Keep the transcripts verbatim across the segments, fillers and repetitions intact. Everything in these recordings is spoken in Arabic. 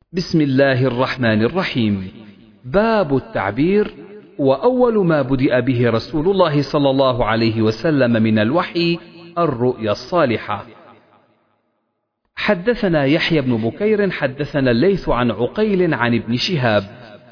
بسم الله الرحمن الرحيم. باب التعبير. وأول ما بدأ به رسول الله صلى الله عليه وسلم من الوحي الرؤيا الصالحة. حدثنا يحيى بن بكير حدثنا الليث عن عقيل عن ابن شهاب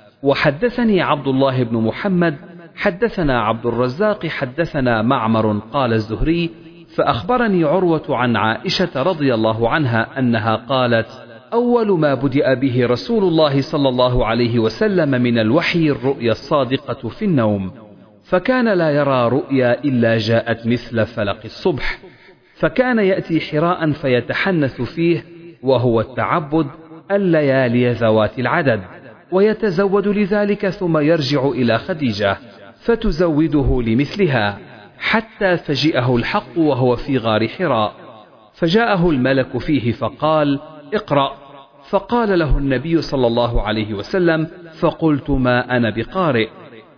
وحدثني عبد الله بن محمد حدثنا عبد الرزاق حدثنا معمر قال الزهري فأخبرني عروة عن عائشة رضي الله عنها أنها قالت: أول ما بدأ به رسول الله صلى الله عليه وسلم من الوحي الرؤيا الصادقة في النوم، فكان لا يرى رؤيا إلا جاءت مثل فلق الصبح، فكان يأتي حراء فيتحنث فيه وهو التعبد الليالي ذوات العدد، ويتزود لذلك ثم يرجع إلى خديجة فتزوده لمثلها، حتى فجئه الحق وهو في غار حراء، فجاءه الملك فيه فقال: اقرأ. فقال له النبي صلى الله عليه وسلم: فقلت: ما أنا بقارئ.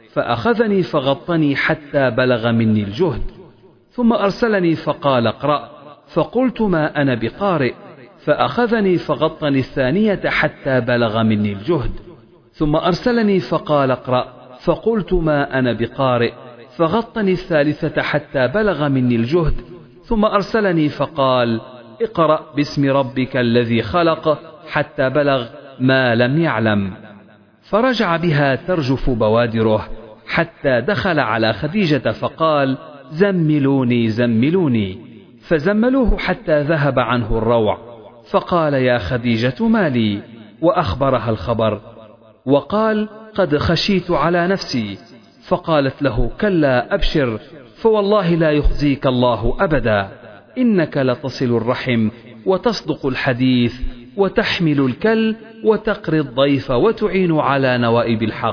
فأخذني فغطني حتى بلغ مني الجهد، ثم أرسلني فقال: اقرأ. فقلت: ما أنا بقارئ. فأخذني فغطني الثانية حتى بلغ مني الجهد، ثم أرسلني فقال: اقرأ. فقلت: ما أنا بقارئ. فغطني الثالثة حتى بلغ مني الجهد، ثم أرسلني فقال: اقرأ باسم ربك الذي خلق، حتى بلغ ما لم يعلم. فرجع بها ترجف بوادره حتى دخل على خديجة فقال: زملوني زملوني. فزملوه حتى ذهب عنه الروع، فقال: يا خديجة ما لي؟ وأخبرها الخبر، وقال: قد خشيت على نفسي. فقالت له: كلا أبشر، فوالله لا يخزيك الله أبدا، إنك لتصل الرحم وتصدق الحديث وتحمل الكل وتقري الضيف وتعين على نوائب الحق.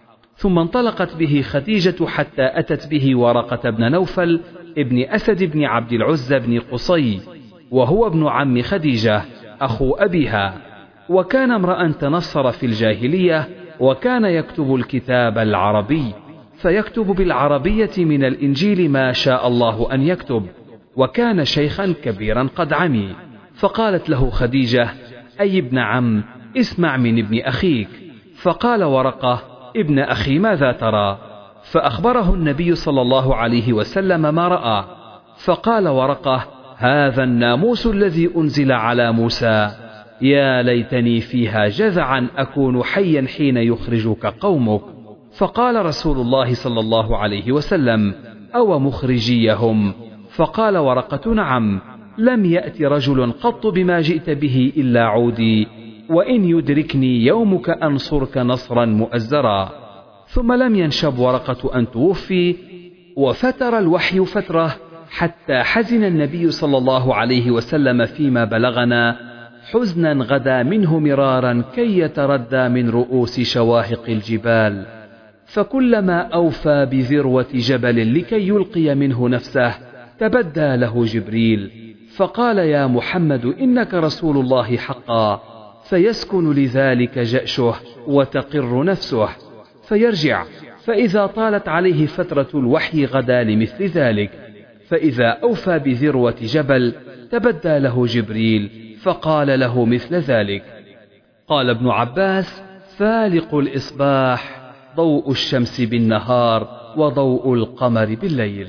ثم انطلقت به خديجة حتى أتت به ورقة بن نوفل ابن أسد بن عبد العزى بن قصي، وهو ابن عم خديجة أخو أبيها، وكان امرأ تنصر في الجاهلية، وكان يكتب الكتاب العربي، فيكتب بالعربية من الإنجيل ما شاء الله أن يكتب، وكان شيخا كبيرا قد عمي. فقالت له خديجة: أي ابن عم، اسمع من ابن أخيك. فقال ورقة: ابن أخي ماذا ترى؟ فأخبره النبي صلى الله عليه وسلم ما رأى، فقال ورقة: هذا الناموس الذي أنزل على موسى، يا ليتني فيها جذعا أكون حيا حين يخرجك قومك. فقال رسول الله صلى الله عليه وسلم: أو مخرجيهم؟ فقال ورقة: نعم، لم يأت رجل قط بما جئت به إلا عودي، وإن يدركني يومك أنصرك نصرا مؤزرا. ثم لم ينشب ورقة أن توفي، وفتر الوحي فترة، حتى حزن النبي صلى الله عليه وسلم فيما بلغنا حزنا غدا منه مرارا كي يتردى من رؤوس شواهق الجبال، فكلما أوفى بذروة جبل لكي يلقي منه نفسه تبدى له جبريل فقال: يا محمد إنك رسول الله حقا، فيسكن لذلك جأشه وتقر نفسه فيرجع، فإذا طالت عليه فترة الوحي غدا لمثل ذلك، فإذا أوفى بذروة جبل تبدى له جبريل فقال له مثل ذلك. قال ابن عباس: فالق الإصباح، ضوء الشمس بالنهار وضوء القمر بالليل.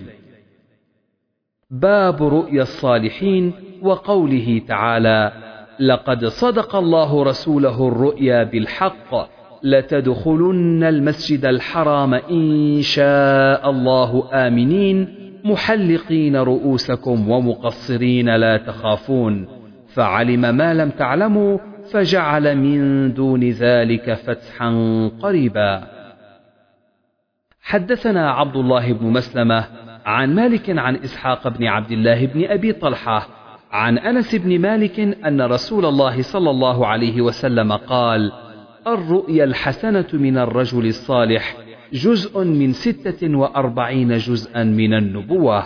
باب رؤيا الصالحين وقوله تعالى: لقد صدق الله رسوله الرؤيا بالحق، لتدخلن المسجد الحرام إن شاء الله آمنين محلقين رؤوسكم ومقصرين لا تخافون، فعلم ما لم تعلموا فجعل من دون ذلك فتحا قريبا. حدثنا عبد الله بن مسلمة عن مالك عن إسحاق بن عبد الله بن أبي طلحة عن أنس بن مالك أن رسول الله صلى الله عليه وسلم قال: الرؤيا الحسنة من الرجل الصالح جزء من ستة وأربعين جزءا من النبوة.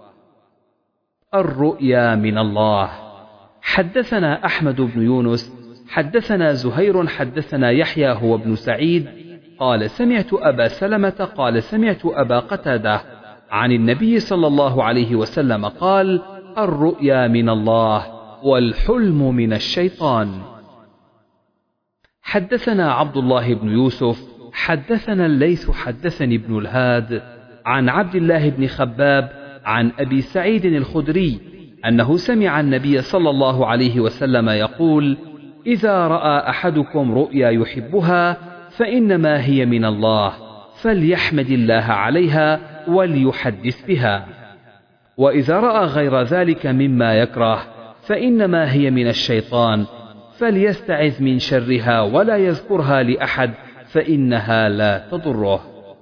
الرؤيا من الله. حدثنا أحمد بن يونس حدثنا زهير حدثنا يحيى هو ابن سعيد قال: سمعت أبا سلمة قال: سمعت أبا قتادة عن النبي صلى الله عليه وسلم قال: الرؤيا من الله والحلم من الشيطان. حدثنا عبد الله بن يوسف حدثنا الليث حدثني ابن الهاد عن عبد الله بن خباب عن أبي سعيد الخدري أنه سمع النبي صلى الله عليه وسلم يقول: إذا رأى أحدكم رؤيا يحبها فإنما هي من الله، فليحمد الله عليها وليحدث بها، وإذا رأى غير ذلك مما يكره فإنما هي من الشيطان، فليستعذ من شرها ولا يذكرها لأحد فإنها لا تضره.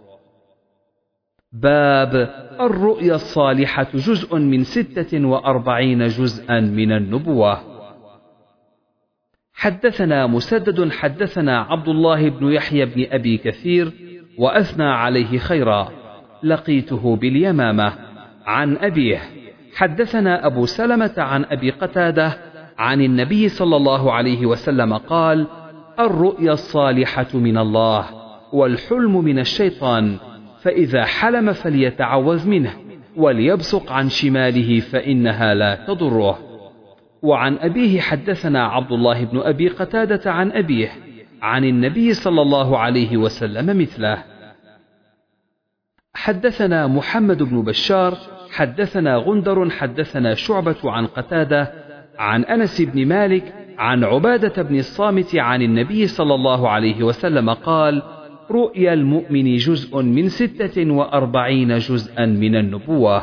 باب الرؤيا الصالحة جزء من ستة وأربعين جزءا من النبوة. حدثنا مسدد حدثنا عبد الله بن يحيى بن أبي كثير وأثنى عليه خيرا، لقيته باليمامة، عن أبيه. حدثنا أبو سلمة عن أبي قتادة عن النبي صلى الله عليه وسلم قال: الرؤيا الصالحة من الله، والحلم من الشيطان، فإذا حلم فليتعوذ منه وليبصق عن شماله فإنها لا تضره. وعن أبيه حدثنا عبد الله بن أبي قتادة عن أبيه عن النبي صلى الله عليه وسلم مثله. حدثنا محمد بن بشار حدثنا غندر حدثنا شعبة عن قتادة عن أنس بن مالك عن عبادة بن الصامت عن النبي صلى الله عليه وسلم قال: رؤيا المؤمن جزء من ستة وأربعين جزءا من النبوة.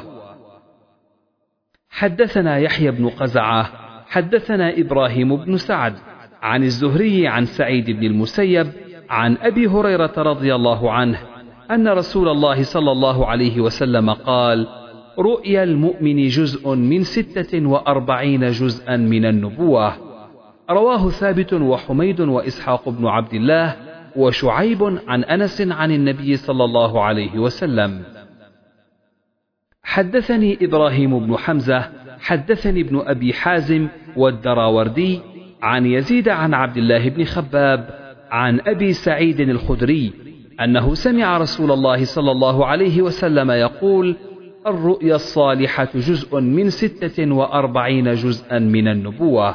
حدثنا يحيى بن قزعة حدثنا إبراهيم بن سعد عن الزهري عن سعيد بن المسيب عن أبي هريرة رضي الله عنه أن رسول الله صلى الله عليه وسلم قال: رؤيا المؤمن جزء من ستة وأربعين جزءا من النبوة. رواه ثابت وحميد وإسحاق بن عبد الله وشعيب عن أنس عن النبي صلى الله عليه وسلم. حدثني إبراهيم بن حمزة حدثني ابن أبي حازم والدراوردي عن يزيد عن عبد الله بن خباب عن أبي سعيد الخدري أنه سمع رسول الله صلى الله عليه وسلم يقول: الرؤيا الصالحة جزء من ستة وأربعين جزءا من النبوة.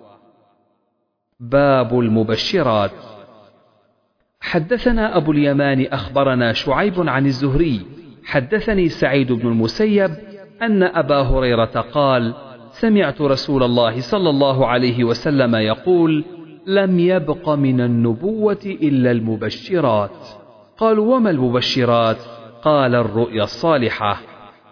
باب المبشرات. حدثنا أبو اليمان أخبرنا شعيب عن الزهري حدثني سعيد بن المسيب أن أبا هريرة قال: سمعت رسول الله صلى الله عليه وسلم يقول: لم يبق من النبوة إلا المبشرات. قالوا: وما المبشرات؟ قال: الرؤيا الصالحة.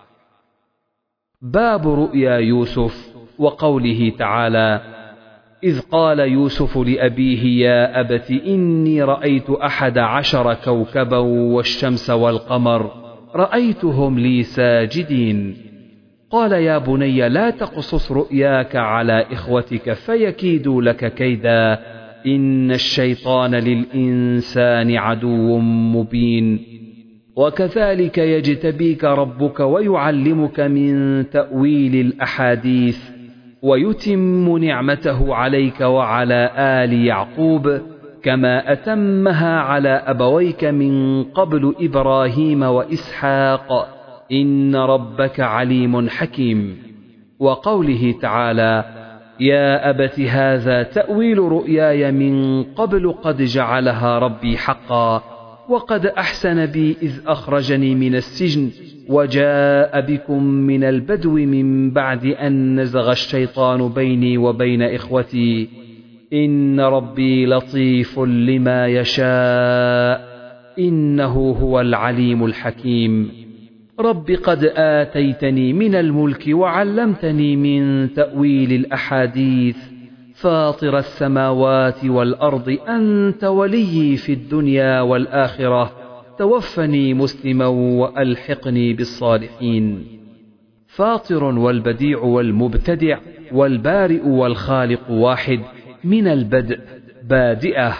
باب رؤيا يوسف وقوله تعالى: إذ قال يوسف لأبيه يا أبت إني رأيت أحد عشر كوكبا والشمس والقمر رأيتهم لي ساجدين. قال: يا بني لا تقصص رؤياك على إخوتك فيكيدوا لك كيدا إن الشيطان للإنسان عدو مبين. وكذلك يجتبيك ربك ويعلمك من تأويل الأحاديث ويتم نعمته عليك وعلى آل يعقوب كما أتمها على أبويك من قبل إبراهيم وإسحاق إن ربك عليم حكيم. وقوله تعالى: يا أبت هذا تأويل رؤياي من قبل قد جعلها ربي حقا وقد أحسن بي إذ أخرجني من السجن وجاء بكم من البدو من بعد أن نزغ الشيطان بيني وبين إخوتي إن ربي لطيف لما يشاء إنه هو العليم الحكيم. رب قد آتيتني من الملك وعلمتني من تأويل الأحاديث فاطر السماوات والأرض أنت ولي في الدنيا والآخرة توفني مسلما وألحقني بالصالحين. فاطر والبديع والمبتدع والبارئ والخالق واحد من البدء بادئة.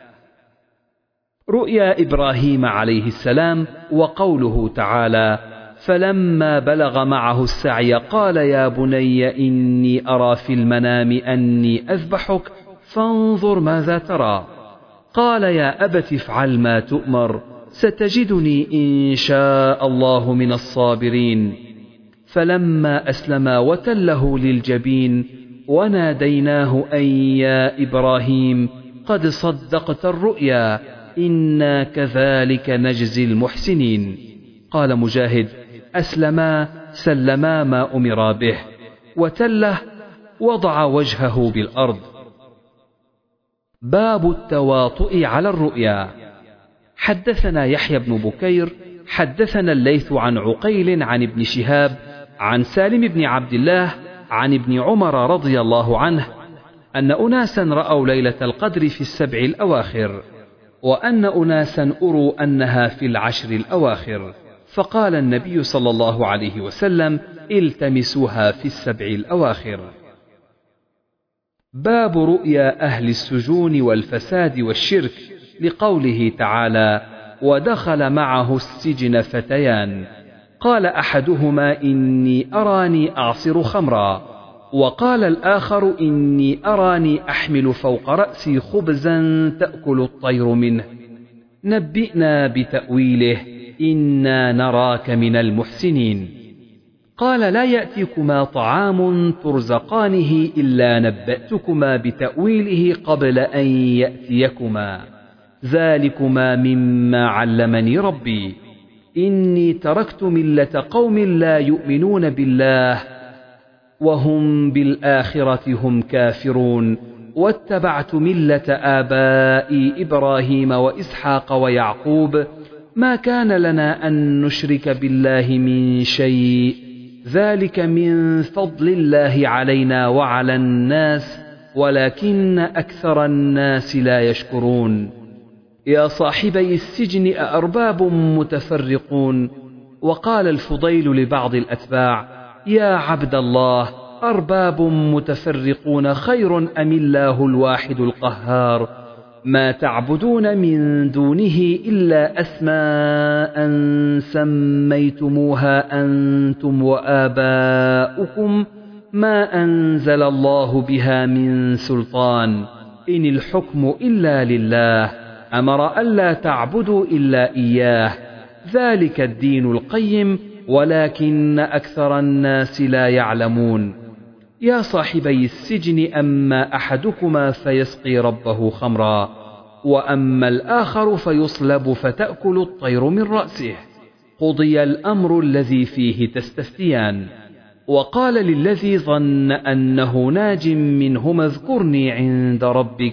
رؤيا إبراهيم عليه السلام وقوله تعالى: فلما بلغ معه السعي قال يا بني إني أرى في المنام أني أذبحك فانظر ماذا ترى. قال يا أبت افعل ما تؤمر ستجدني إن شاء الله من الصابرين. فلما أسلما وتله للجبين وناديناه أن يا إبراهيم قد صدقت الرؤيا إنا كذلك نجزي المحسنين. قال مجاهد: أسلما سلما ما أمر به، وتله وضع وجهه بالأرض. باب التواطؤ على الرؤيا. حدثنا يحيى بن بكير حدثنا الليث عن عقيل عن ابن شهاب عن سالم بن عبد الله عن ابن عمر رضي الله عنه أن أناسا رأوا ليلة القدر في السبع الأواخر، وأن أناسا أروا أنها في العشر الأواخر، فقال النبي صلى الله عليه وسلم: التمسوها في السبع الأواخر. باب رؤيا أهل السجون والفساد والشرك، لقوله تعالى: ودخل معه السجن فتيان، قال أحدهما: إني أراني أعصر خمرا، وقال الآخر: إني أراني أحمل فوق رأسي خبزا تأكل الطير منه، نبئنا بتأويله إنا نراك من المحسنين. قال: لا يأتيكما طعام ترزقانه إلا نبأتكما بتأويله قبل أن يأتيكما، ذلكما مما علمني ربي، إني تركت ملة قوم لا يؤمنون بالله وهم بالآخرة هم كافرون، واتبعت ملة آبائي إبراهيم وإسحاق ويعقوب، ما كان لنا أن نشرك بالله من شيء، ذلك من فضل الله علينا وعلى الناس ولكن أكثر الناس لا يشكرون. يا صاحبي السجن أأرباب متفرقون؟ وقال الفضيل لبعض الأتباع: يا عبد الله، أرباب متفرقون خير أم الله الواحد القهار؟ ما تعبدون من دونه إلا أسماء سميتموها أنتم وآباؤكم ما أنزل الله بها من سلطان، إن الحكم إلا لله، أمر ألا تعبدوا إلا إياه، ذلك الدين القيم ولكن أكثر الناس لا يعلمون. يا صاحبي السجن، أما أحدكما فيسقي ربه خمرا، وأما الآخر فيصلب فتأكل الطير من رأسه، قضي الأمر الذي فيه تستفتيان. وقال للذي ظن أنه ناج منهما: اذكرني عند ربك،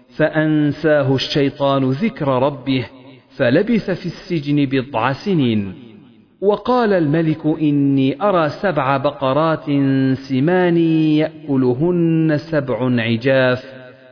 فأنساه الشيطان ذكر ربه، فلبث في السجن بضع سنين. وقال الملك: إني أرى سبع بقرات سمان يأكلهن سبع عجاف،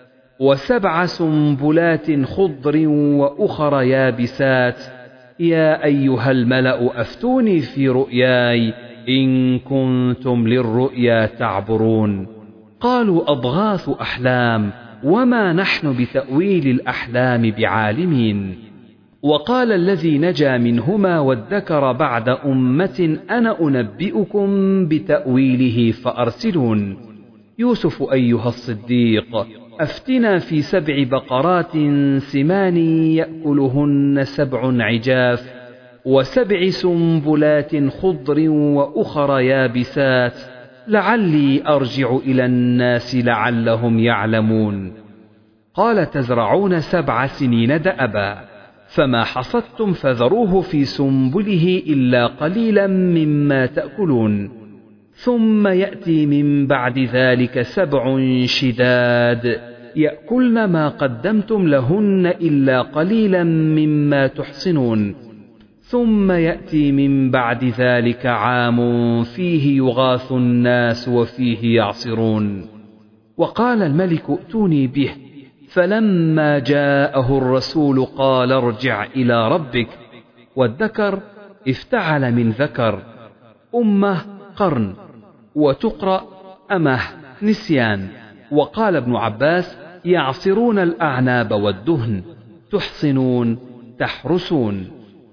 وسبع سنبلات خضر وأخر يابسات، يا أيها الملأ أفتوني في رؤياي إن كنتم للرؤيا تعبرون. قالوا: أضغاث أحلام، وما نحن بتأويل الأحلام بعالمين. وقال الذي نجا منهما وادكر بعد أمة: أنا أنبئكم بتأويله فأرسلون. يوسف أيها الصديق، أفتنا في سبع بقرات سمان يأكلهن سبع عجاف، وسبع سنبلات خضر وأخر يابسات، لعلي أرجع إلى الناس لعلهم يعلمون. قال: تزرعون سبع سنين دأبا، فما حصدتم فذروه في سنبله إلا قليلا مما تأكلون، ثم يأتي من بعد ذلك سبع شداد يأكلن ما قدمتم لهن إلا قليلا مما تحصنون، ثم يأتي من بعد ذلك عام فيه يغاث الناس وفيه يعصرون. وقال الملك: ائتوني به. فلما جاءه الرسول قال: ارجع إلى ربك. والذكر افتعل من ذكر، أمه قرن، وتقرأ أمه نسيان. وقال ابن عباس: يعصرون الأعناب والدهن، تحصنون تحرسون.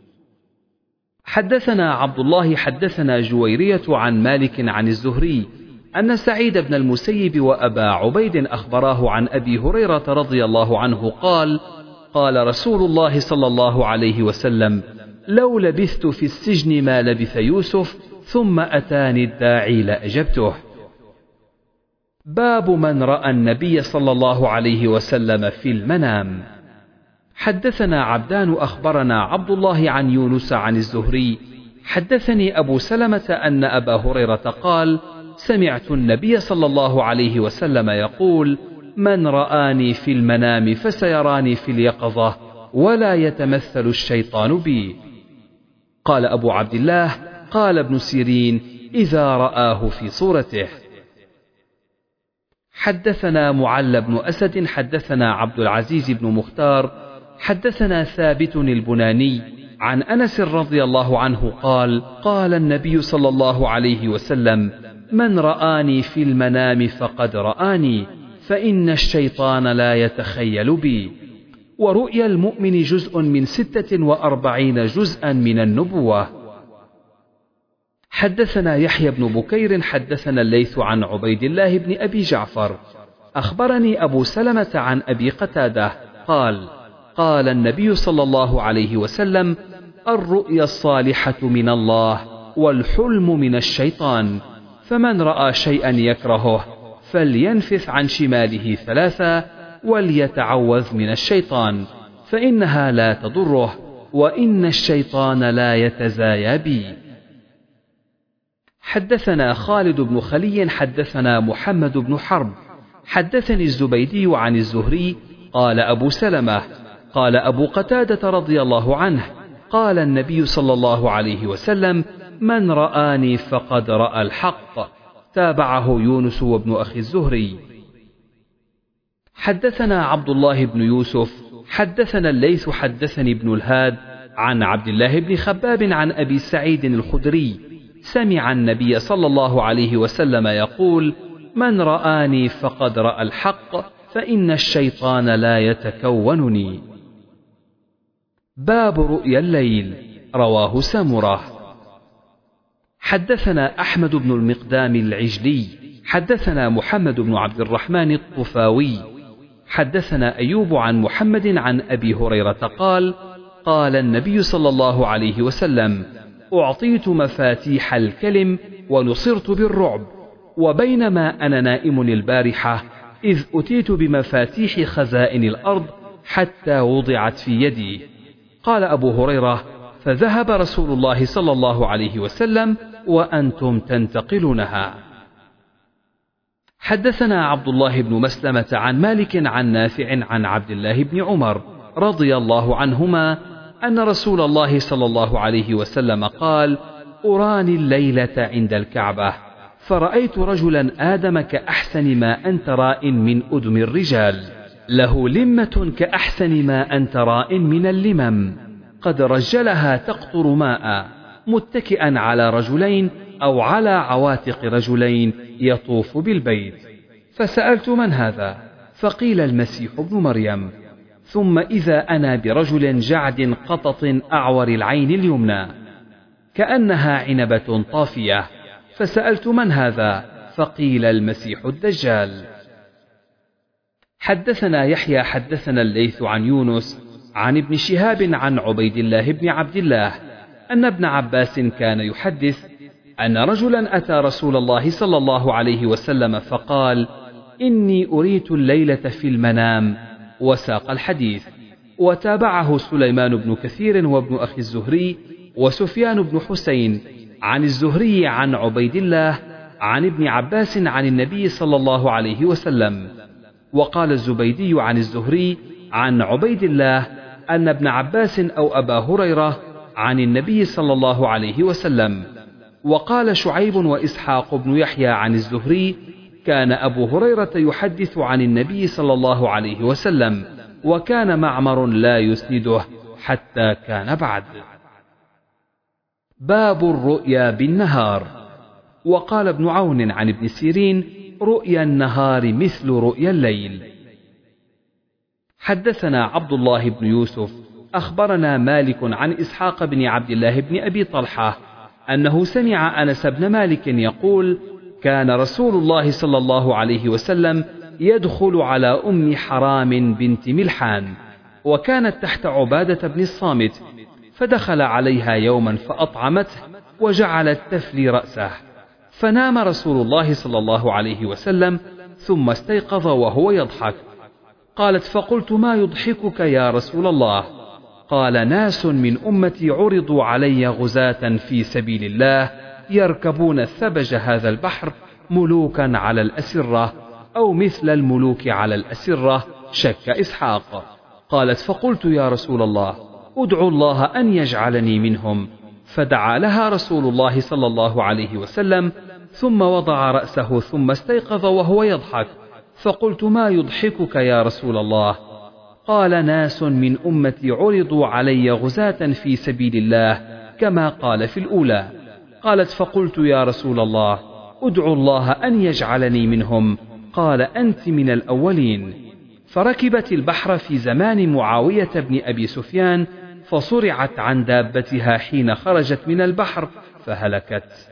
حدثنا عبد الله حدثنا جويرية عن مالك عن الزهري أن سعيد بن المسيب وأبا عبيد أخبراه عن أبي هريرة رضي الله عنه قال: قال رسول الله صلى الله عليه وسلم: لو لبثت في السجن ما لبث يوسف، ثم أتاني الداعي لأجبته. باب من رأى النبي صلى الله عليه وسلم في المنام. حدثنا عبدان أخبرنا عبد الله عن يونس عن الزهري حدثني أبو سلمة أن أبا هريرة قال: سمعت النبي صلى الله عليه وسلم يقول: من رآني في المنام فسيراني في اليقظة ولا يتمثل الشيطان بي. قال أبو عبد الله: قال ابن سيرين: إذا رآه في صورته. حدثنا معل بن أسد حدثنا عبد العزيز بن مختار حدثنا ثابت البناني عن أنس رضي الله عنه قال: قال النبي صلى الله عليه وسلم: من رآني في المنام فقد رآني، فإن الشيطان لا يتخيل بي. ورؤيا المؤمن جزء من ستة وأربعين جزءا من النبوة. حدثنا يحيى بن بكير حدثنا الليث عن عبيد الله بن أبي جعفر أخبرني أبو سلمة عن أبي قتادة قال: قال النبي صلى الله عليه وسلم: الرؤيا الصالحة من الله والحلم من الشيطان، فمن رأى شيئا يكرهه فلينفث عن شماله ثلاثة وليتعوذ من الشيطان، فإنها لا تضره، وإن الشيطان لا يتزايا بي. حدثنا خالد بن خلي حدثنا محمد بن حرب حدثني الزبيدي عن الزهري قال أبو سلمة قال أبو قتادة رضي الله عنه: قال النبي صلى الله عليه وسلم: من رآني فقد رأى الحق. تابعه يونس وابن أخي الزهري. حدثنا عبد الله بن يوسف حدثنا الليث حدثني ابن الهاد عن عبد الله بن خباب عن أبي سعيد الخدري سمع النبي صلى الله عليه وسلم يقول: من رآني فقد رأى الحق، فإن الشيطان لا يتكونني. باب رؤيا الليل. رواه سمرة. حدثنا أحمد بن المقدام العجلي حدثنا محمد بن عبد الرحمن الطفاوي حدثنا أيوب عن محمد عن أبي هريرة قال: قال النبي صلى الله عليه وسلم: أعطيت مفاتيح الكلم ونصرت بالرعب، وبينما أنا نائم البارحة إذ أتيت بمفاتيح خزائن الأرض حتى وضعت في يدي. قال أبو هريرة: فذهب رسول الله صلى الله عليه وسلم وأنتم تنتقلونها. حدثنا عبد الله بن مسلمة عن مالك عن نافع عن عبد الله بن عمر رضي الله عنهما أن رسول الله صلى الله عليه وسلم قال: أراني الليلة عند الكعبة فرأيت رجلا آدم كأحسن ما أنت راء من أدم الرجال، له لمة كأحسن ما أنت راء من اللمم، قد رجلها تقطر ماء، متكئا على رجلين أو على عواتق رجلين يطوف بالبيت. فسألت: من هذا؟ فقيل: المسيح ابن مريم. ثم إذا أنا برجل جعد قطط أعور العين اليمنى كأنها عنبة طافية، فسألت: من هذا؟ فقيل: المسيح الدجال. حدثنا يحيى حدثنا الليث عن يونس عن ابن شهاب عن عبيد الله بن عبد الله أن ابن عباس كان يحدث أن رجلا أتى رسول الله صلى الله عليه وسلم فقال: إني أريت الليلة في المنام، وساق الحديث. وتابعه سليمان بن كثير وابن أخي الزهري وسفيان بن حسين عن الزهري عن عبيد الله عن ابن عباس عن النبي صلى الله عليه وسلم. وقال الزبيدي عن الزهري عن عبيد الله أن ابن عباس أو أبا هريرة عن النبي صلى الله عليه وسلم. وقال شعيب وإسحاق بن يحيى عن الزهري: كان أبو هريرة يحدث عن النبي صلى الله عليه وسلم، وكان معمر لا يسنده حتى كان بعد. باب الرؤيا بالنهار. وقال ابن عون عن ابن سيرين: رؤيا النهار مثل رؤيا الليل. حدثنا عبد الله بن يوسف أخبرنا مالك عن إسحاق بن عبد الله بن أبي طلحة أنه سمع أنس بن مالك يقول: كان رسول الله صلى الله عليه وسلم يدخل على أم حرام بنت ملحان، وكانت تحت عبادة بن الصامت، فدخل عليها يوما فأطعمته وجعلت تفلي رأسه، فنام رسول الله صلى الله عليه وسلم، ثم استيقظ وهو يضحك. قالت: فقلت: ما يضحكك يا رسول الله؟ قال: ناس من أمتي عرضوا علي غزاة في سبيل الله يركبون ثبج هذا البحر ملوكا على الأسرة، أو مثل الملوك على الأسرة، شك إسحاق. قالت: فقلت: يا رسول الله، أدعو الله أن يجعلني منهم. فدعا لها رسول الله صلى الله عليه وسلم، ثم وضع رأسه ثم استيقظ وهو يضحك. فقلت: ما يضحكك يا رسول الله؟ قال: ناس من أمتي عرضوا علي غزاة في سبيل الله كما قال في الأولى. قالت: فقلت: يا رسول الله، أدعو الله أن يجعلني منهم. قال: أنت من الأولين. فركبت البحر في زمان معاوية بن أبي سفيان، فصرعت عن دابتها حين خرجت من البحر فهلكت.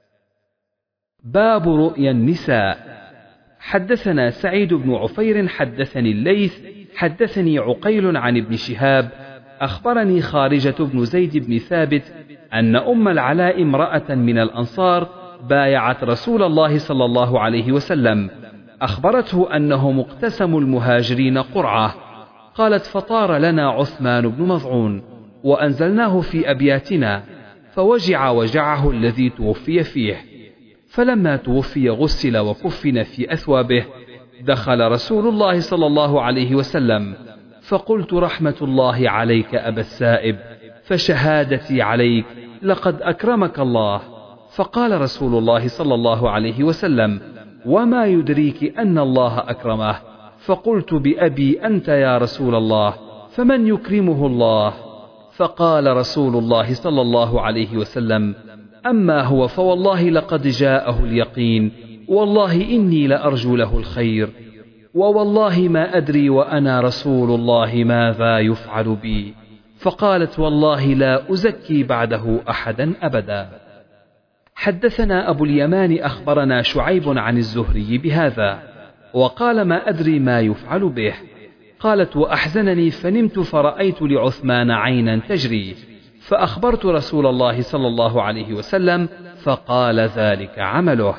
باب رؤيا النساء. حدثنا سعيد بن عفير حدثني الليث حدثني عقيل عن ابن شهاب أخبرني خارجة بن زيد بن ثابت أن أم العلاء امرأة من الأنصار بايعت رسول الله صلى الله عليه وسلم، أخبرته أنهم اقتسموا المهاجرين قرعة. قالت: فطار لنا عثمان بن مظعون وأنزلناه في أبياتنا، فوجع وجعه الذي توفي فيه، فلما توفي غسل وكفن في أثوابه. دخل رسول الله صلى الله عليه وسلم، فقلت: رحمة الله عليك أبا السائب، فشهادتي عليك، لقد أكرمك الله. فقال رسول الله صلى الله عليه وسلم: وما يدريك أن الله أكرمه؟ فقلت: بأبي أنت يا رسول الله، فمن يكرمه الله؟ فقال رسول الله صلى الله عليه وسلم: أما هو فوالله لقد جاءه اليقين، والله إني لأرجو له الخير، ووالله ما أدري وأنا رسول الله ماذا يفعل بي. فقالت: والله لا أزكي بعده أحدا أبدا. حدثنا أبو اليمان أخبرنا شعيب عن الزهري بهذا، وقال: ما أدري ما يفعل به. قالت: وأحزنني فنمت فرأيت لعثمان عينا تجري، فأخبرت رسول الله صلى الله عليه وسلم، فقال: ذلك عمله.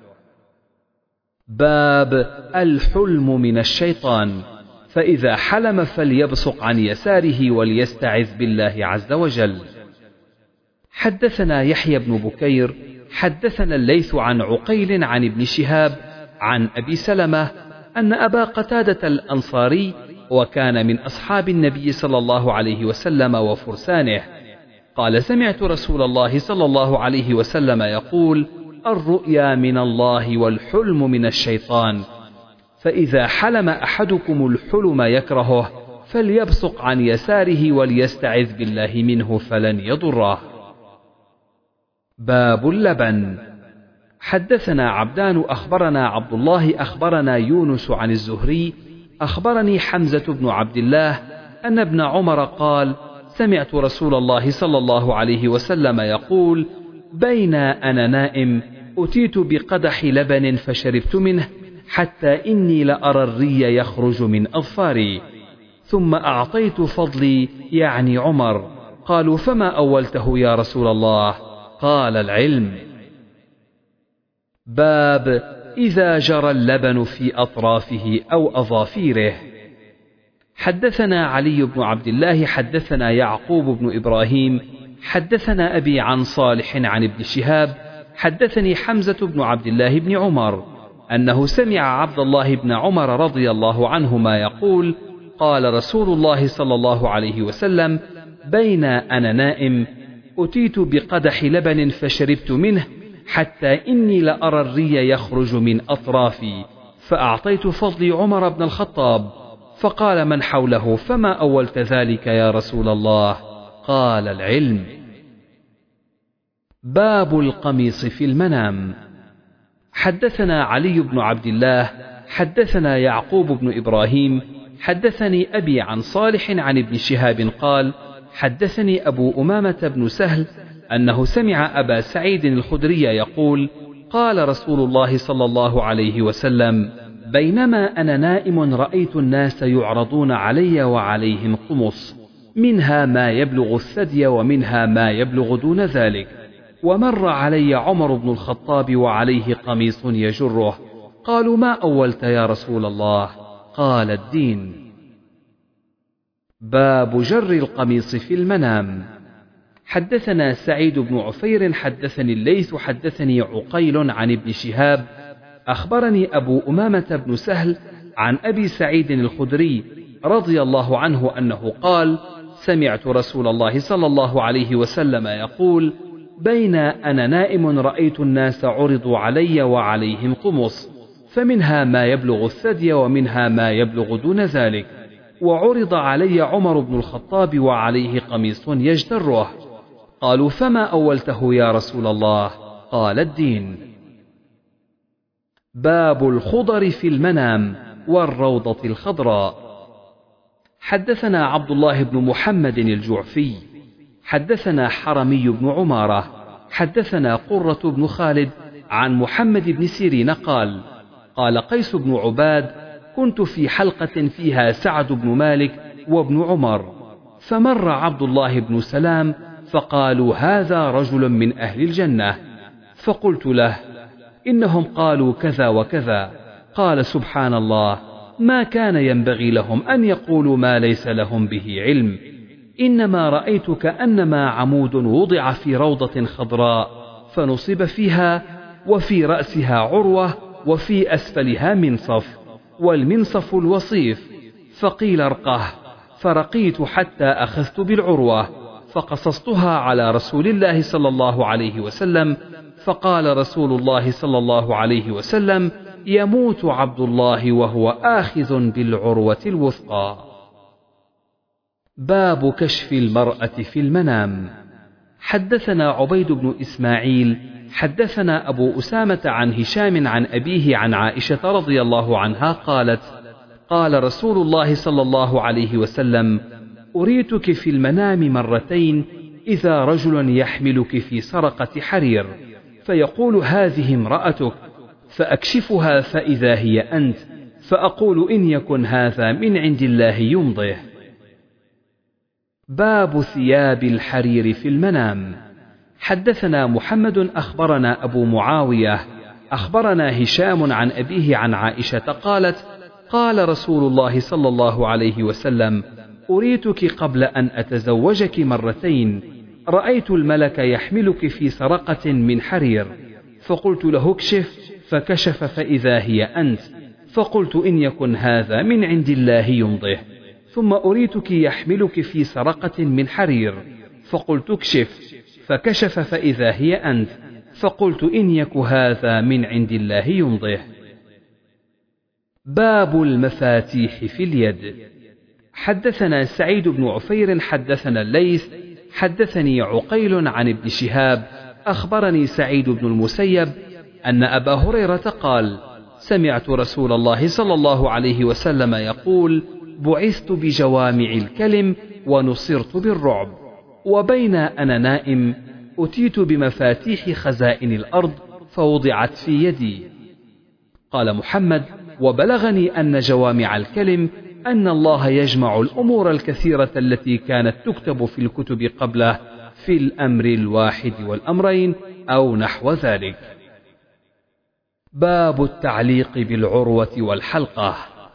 باب الحلم من الشيطان. فإذا حلم فليبصق عن يساره وليستعذ بالله عز وجل. حدثنا يحيى بن بكير حدثنا الليث عن عقيل عن ابن شهاب عن أبي سلمة أن أبا قتادة الأنصاري، وكان من أصحاب النبي صلى الله عليه وسلم وفرسانه، قال: سمعت رسول الله صلى الله عليه وسلم يقول: الرؤيا من الله والحلم من الشيطان، فإذا حلم أحدكم الحلم يكرهه فليبصق عن يساره وليستعذ بالله منه فلن يضره. باب اللبن. حدثنا عبدان أخبرنا عبد الله أخبرنا يونس عن الزهري أخبرني حمزة بن عبد الله أن ابن عمر قال: سمعت رسول الله صلى الله عليه وسلم يقول: بين أنا نائم أتيت بقدح لبن فشربت منه حتى إني لأرى الري يخرج من أظفاري، ثم أعطيت فضلي يعني عمر. قالوا: فما أولته يا رسول الله؟ قال: العلم. باب إذا جرى اللبن في أطرافه أو أظافيره. حدثنا علي بن عبد الله حدثنا يعقوب بن إبراهيم حدثنا أبي عن صالح عن ابن شهاب حدثني حمزة بن عبد الله بن عمر أنه سمع عبد الله بن عمر رضي الله عنهما يقول: قال رسول الله صلى الله عليه وسلم: بين أنا نائم أتيت بقدح لبن فشربت منه حتى إني لأرى الري يخرج من أطرافي، فأعطيت فضلي عمر بن الخطاب. فقال من حوله: فما أولت ذلك يا رسول الله؟ قال: العلم. باب القميص في المنام. حدثنا علي بن عبد الله حدثنا يعقوب بن إبراهيم حدثني أبي عن صالح عن ابن شهاب قال: حدثني أبو أمامة بن سهل أنه سمع أبا سعيد الخدري يقول: قال رسول الله صلى الله عليه وسلم: بينما أنا نائم رأيت الناس يعرضون علي وعليهم قمص، منها ما يبلغ الثدي ومنها ما يبلغ دون ذلك، ومر علي عمر بن الخطاب وعليه قميص يجره، قالوا: ما أولت يا رسول الله؟ قال: الدين. باب جر القميص في المنام. حدثنا سعيد بن عفير حدثني الليث حدثني عقيل عن ابن شهاب أخبرني أبو أمامة بن سهل عن أبي سعيد الخدري رضي الله عنه أنه قال: سمعت رسول الله صلى الله عليه وسلم يقول: بين أنا نائم رأيت الناس عرضوا علي وعليهم قمص، فمنها ما يبلغ الثدي ومنها ما يبلغ دون ذلك، وعرض علي عمر بن الخطاب وعليه قميص يجتره. قالوا: فما أولته يا رسول الله؟ قال: الدين. باب الخضر في المنام والروضة الخضراء. حدثنا عبد الله بن محمد الجعفي حدثنا حرمي بن عمارة حدثنا قرة بن خالد عن محمد بن سيرين قال: قال قيس بن عباد: كنت في حلقة فيها سعد بن مالك وابن عمر، فمر عبد الله بن سلام فقالوا: هذا رجل من أهل الجنة. فقلت له: إنهم قالوا كذا وكذا. قال: سبحان الله، ما كان ينبغي لهم أن يقولوا ما ليس لهم به علم، إنما رأيت كأنما عمود وضع في روضة خضراء فنصب فيها، وفي رأسها عروة، وفي أسفلها منصف، والمنصف الوصيف، فقيل ارقه، فرقيت حتى أخذت بالعروة فقصصتها على رسول الله صلى الله عليه وسلم، فقال رسول الله صلى الله عليه وسلم: يموت عبد الله وهو آخذ بالعروة الوثقى. باب كشف المرأة في المنام. حدثنا عبيد بن إسماعيل حدثنا أبو أسامة عن هشام عن أبيه عن عائشة رضي الله عنها قالت: قال رسول الله صلى الله عليه وسلم: أريتك في المنام مرتين، إذا رجل يحملك في سرقة حرير، فيقول: هذه امرأتك، فأكشفها فإذا هي أنت، فأقول: إن يكن هذا من عند الله يمضه. باب ثياب الحرير في المنام. حدثنا محمد أخبرنا أبو معاوية أخبرنا هشام عن أبيه عن عائشة قالت: قال رسول الله صلى الله عليه وسلم: أريتك قبل أن أتزوجك مرتين، رأيت الملك يحملك في سرقة من حرير، فقلت له: اكشف، فكشف فإذا هي أنت، فقلت: إن يكن هذا من عند الله يمضه. ثم أريتك يحملك في سرقة من حرير، فقلت: اكشف، فكشف فإذا هي أنت، فقلت: إن يك هذا من عند الله يمضه. باب المفاتيح في اليد. حدثنا سعيد بن عفير حدثنا الليث حدثني عقيل عن ابن شهاب أخبرني سعيد بن المسيب أن أبا هريرة قال: سمعت رسول الله صلى الله عليه وسلم يقول: بعثت بجوامع الكلم ونصرت بالرعب، وبين أنا نائم أتيت بمفاتيح خزائن الأرض فوضعت في يدي. قال محمد: وبلغني أن جوامع الكلم أن الله يجمع الأمور الكثيرة التي كانت تكتب في الكتب قبله في الأمر الواحد والأمرين أو نحو ذلك. باب التعليق بالعروة والحلقة.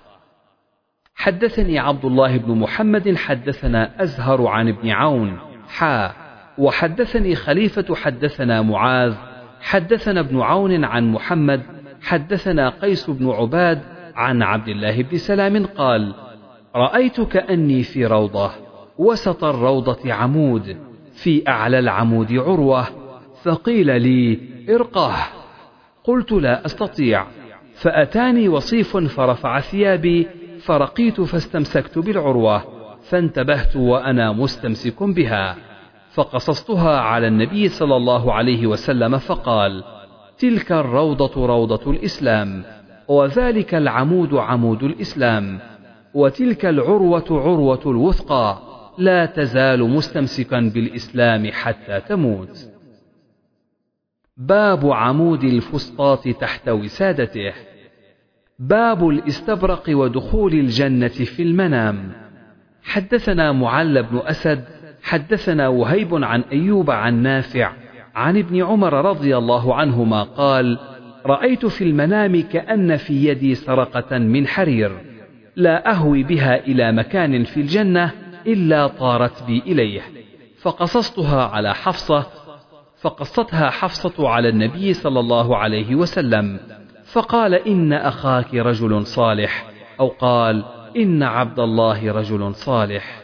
حدثني عبد الله بن محمد حدثنا أزهر عن ابن عون حا وحدثني خليفة حدثنا معاذ حدثنا ابن عون عن محمد حدثنا قيس بن عباد عن عبد الله بن سلام قال: رأيت كأني في روضة، وسط الروضة عمود، في أعلى العمود عروة، فقيل لي: ارقه. قلت: لا أستطيع، فأتاني وصيف فرفع ثيابي، فرقيت فاستمسكت بالعروة، فانتبهت وأنا مستمسك بها، فقصصتها على النبي صلى الله عليه وسلم، فقال: تلك الروضة روضة الإسلام، وذلك العمود عمود الإسلام، وتلك العروة عروة الوثقى، لا تزال مستمسكا بالإسلام حتى تموت. باب عمود الفسطاط تحت وسادته. باب الاستبرق ودخول الجنة في المنام. حدثنا معل بن أسد حدثنا وهيب عن أيوب عن نافع عن ابن عمر رضي الله عنهما قال: رأيت في المنام كأن في يدي سرقة من حرير، لا أهوي بها إلى مكان في الجنة إلا طارت بي إليه، فقصصتها على حفصة فقصتها حفصة على النبي صلى الله عليه وسلم، فقال إن أخاك رجل صالح، أو قال إن عبد الله رجل صالح.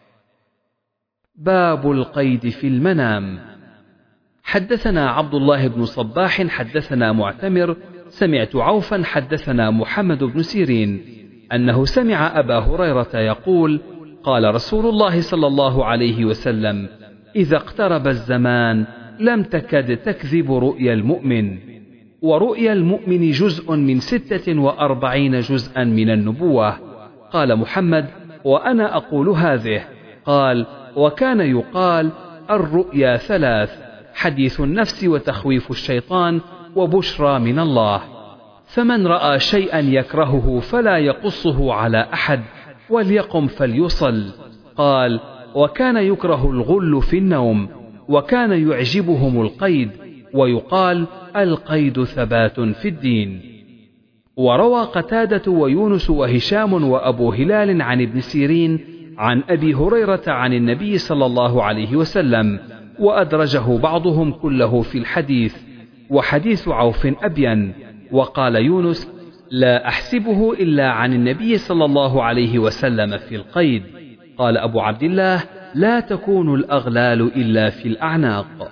باب القيد في المنام. حدثنا عبد الله بن صباح حدثنا معتمر سمعت عوفا حدثنا محمد بن سيرين أنه سمع أبا هريرة يقول قال رسول الله صلى الله عليه وسلم إذا اقترب الزمان لم تكد تكذب رؤيا المؤمن، ورؤيا المؤمن جزء من ستة وأربعين جزءا من النبوة. قال محمد وأنا أقول هذه. قال وكان يقال الرؤيا ثلاث: حديث النفس وتخويف الشيطان وبشرى من الله، فمن رأى شيئا يكرهه فلا يقصه على أحد وليقم فليصل. قال وكان يكره الغل في النوم، وكان يعجبهم القيد، ويقال القيد ثبات في الدين. وروى قتادة ويونس وهشام وأبو هلال عن ابن سيرين عن أبي هريرة عن النبي صلى الله عليه وسلم، وأدرجه بعضهم كله في الحديث، وحديث عوف أبين. وقال يونس لا أحسبه إلا عن النبي صلى الله عليه وسلم في القيد. قال أبو عبد الله لا تكون الأغلال إلا في الأعناق.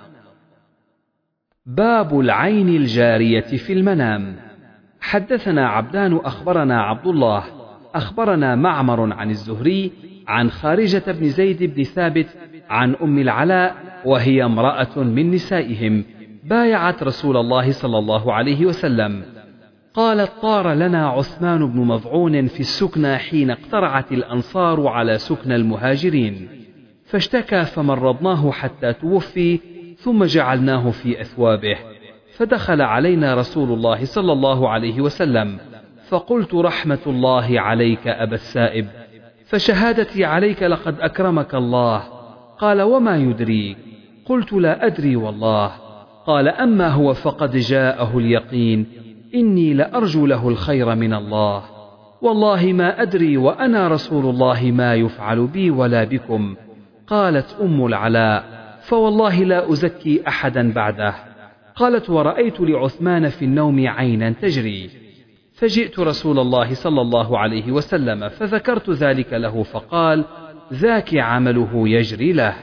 باب العين الجارية في المنام. حدثنا عبدان أخبرنا عبد الله أخبرنا معمر عن الزهري عن خارجة بن زيد بن ثابت عن أم العلاء وهي امرأة من نسائهم بايعت رسول الله صلى الله عليه وسلم. قالت طار لنا عثمان بن مظعون في السكنى حين اقترعت الأنصار على سكنى المهاجرين، فاشتكى فمرضناه حتى توفي، ثم جعلناه في أثوابه، فدخل علينا رسول الله صلى الله عليه وسلم، فقلت رحمة الله عليك أبا السائب، فشهادتي عليك لقد أكرمك الله. قال وما يدريك؟ قلت لا أدري والله. قال أما هو فقد جاءه اليقين، إني لأرجو له الخير من الله، والله ما أدري وأنا رسول الله ما يفعل بي ولا بكم. قالت أم العلاء فوالله لا أزكي أحدا بعده. قالت ورأيت لعثمان في النوم عينا تجري، فجئت رسول الله صلى الله عليه وسلم فذكرت ذلك له، فقال ذاك عمله يجري له.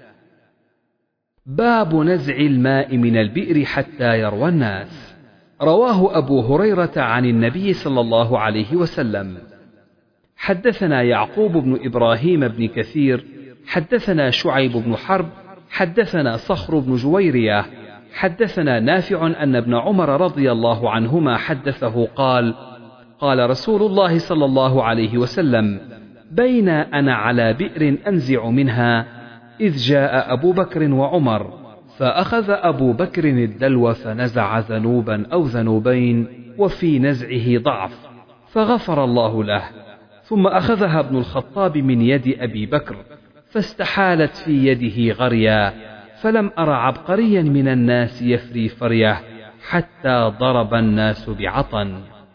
باب نزع الماء من البئر حتى يروى الناس. رواه أبو هريرة عن النبي صلى الله عليه وسلم. حدثنا يعقوب بن إبراهيم بن كثير حدثنا شعيب بن حرب حدثنا صخر بن جويرية حدثنا نافع أن ابن عمر رضي الله عنهما حدثه قال قال رسول الله صلى الله عليه وسلم بين أنا على بئر أنزع منها إذ جاء أبو بكر وعمر، فأخذ أبو بكر الدلو فنزع ذنوبا أو ذنوبين وفي نزعه ضعف فغفر الله له، ثم أخذها ابن الخطاب من يد أبي بكر فاستحالت في يده غريا، فلم أر عبقريا من الناس يفري فريه حتى ضرب الناس بعطن.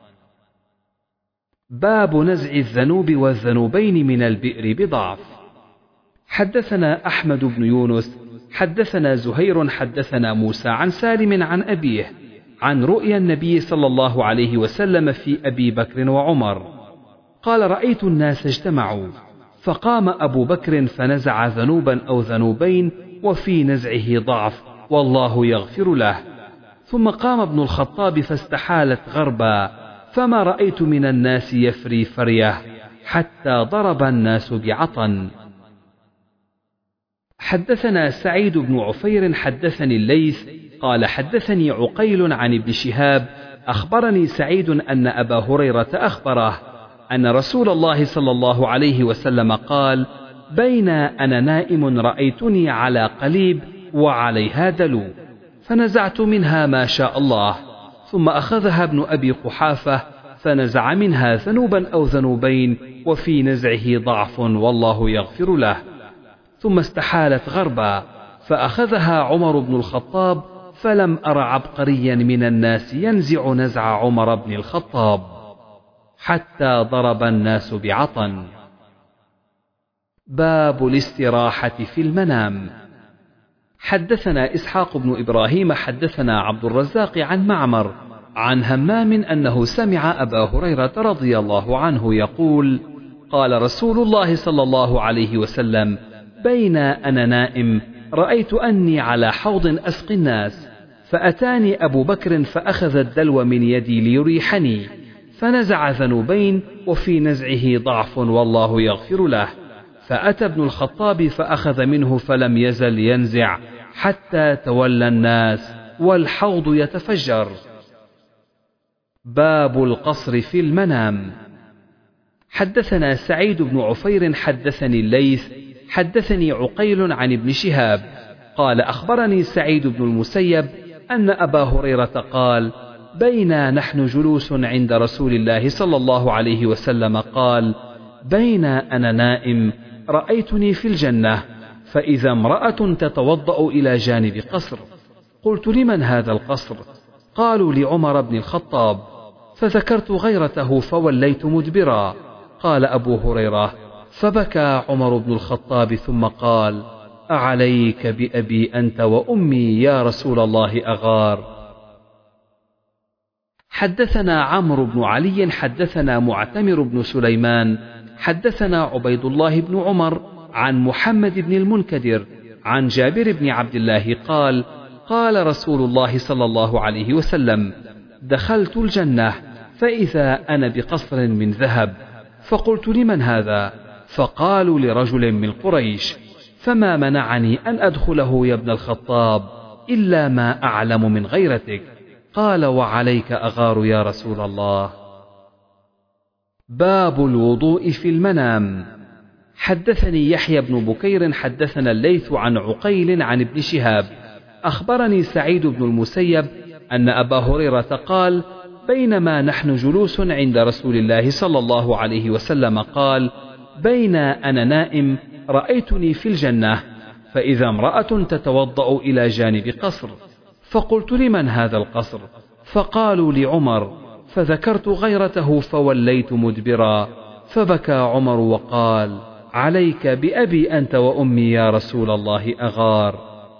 باب نزع الذنوب والذنوبين من البئر بضعف. حدثنا أحمد بن يونس حدثنا زهير حدثنا موسى عن سالم عن أبيه عن رؤيا النبي صلى الله عليه وسلم في أبي بكر وعمر قال رأيت الناس اجتمعوا، فقام أبو بكر فنزع ذنوبا أو ذنوبين وفي نزعه ضعف والله يغفر له، ثم قام ابن الخطاب فاستحالت غربا، فما رأيت من الناس يفري فريه حتى ضرب الناس بعطن. حدثنا سعيد بن عفير حدثني الليث قال حدثني عقيل عن ابن شهاب أخبرني سعيد أن أبا هريرة أخبره أن رسول الله صلى الله عليه وسلم قال بين أنا نائم رأيتني على قليب وعليها دلو، فنزعت منها ما شاء الله، ثم أخذها ابن أبي قحافة فنزع منها ذنوبا أو ذنوبين وفي نزعه ضعف والله يغفر له، ثم استحالت غربا، فأخذها عمر بن الخطاب فلم أر عبقريا من الناس ينزع نزع عمر بن الخطاب حتى ضرب الناس بعطن. باب الاستراحة في المنام. حدثنا إسحاق بن إبراهيم حدثنا عبد الرزاق عن معمر عن همام أنه سمع أبا هريرة رضي الله عنه يقول: قال رسول الله صلى الله عليه وسلم: بين أنا نائم رأيت أني على حوض أسقي الناس، فأتاني أبو بكر فأخذ الدلو من يدي ليريحني، فنزع ذنوبين وفي نزعه ضعف والله يغفر له، فأتى ابن الخطاب فأخذ منه فلم يزل ينزع حتى تولى الناس والحوض يتفجر. باب القصر في المنام. حدثنا سعيد بن عفير حدثني الليث حدثني عقيل عن ابن شهاب قال: أخبرني سعيد بن المسيب أن أبا هريرة قال: بينا نحن جلوس عند رسول الله صلى الله عليه وسلم قال: بين أنا نائم رأيتني في الجنة، فإذا امرأة تتوضأ إلى جانب قصر. قلت: لمن هذا القصر؟ قالوا: لعمر بن الخطاب. فذكرت غيرته فوليت مدبرا. قال أبو هريرة: فبكى عمر بن الخطاب ثم قال: أعليك بأبي أنت وأمي يا رسول الله أغار. حدثنا عمرو بن علي حدثنا معتمر بن سليمان حدثنا عبيد الله بن عمر عن محمد بن المنكدر عن جابر بن عبد الله قال: قال رسول الله صلى الله عليه وسلم: دخلت الجنة فإذا أنا بقصر من ذهب، فقلت: لمن هذا؟ فقالوا: لرجل من قريش. فما منعني أن أدخله يا ابن الخطاب إلا ما أعلم من غيرتك. قال: وعليك أغار يا رسول الله. باب الوضوء في المنام. حدثني يحيى بن بكير حدثنا الليث عن عقيل عن ابن شهاب أخبرني سعيد بن المسيب أن أبا هريرة قال: بينما نحن جلوس عند رسول الله صلى الله عليه وسلم قال: بين أنا نائم رأيتني في الجنة، فإذا امرأة تتوضأ إلى جانب قصر، فقلت: لمن هذا القصر؟ فقالوا: لعمر. فذكرت غيرته فوليت مدبرا، فبكى عمر وقال: عليك بأبي أنت وأمي يا رسول الله أغار.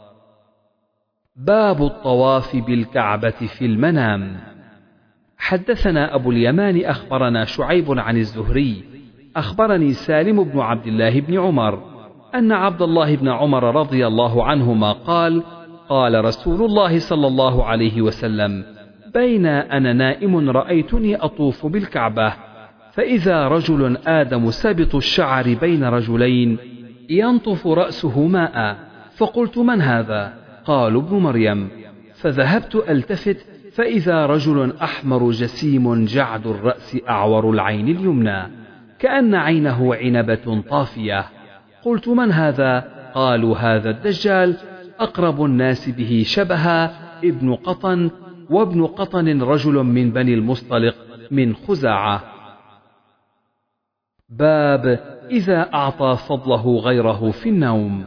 باب الطواف بالكعبة في المنام. حدثنا أبو اليمان أخبرنا شعيب عن الزهري أخبرني سالم بن عبد الله بن عمر أن عبد الله بن عمر رضي الله عنهما قال: قال رسول الله صلى الله عليه وسلم: بين أنا نائم رأيتني أطوف بالكعبة، فإذا رجل آدم سبط الشعر بين رجلين ينطف رأسه ماء، فقلت: من هذا؟ قالوا: ابن مريم. فذهبت ألتفت فإذا رجل أحمر جسيم جعد الرأس أعور العين اليمنى كأن عينه عنبة طافية. قلت: من هذا؟ قالوا: هذا الدجال، أقرب الناس به شبها ابن قطن، وابن قطن رجل من بني المصطلق من خزاعة. باب إذا أعطى فضله غيره في النوم.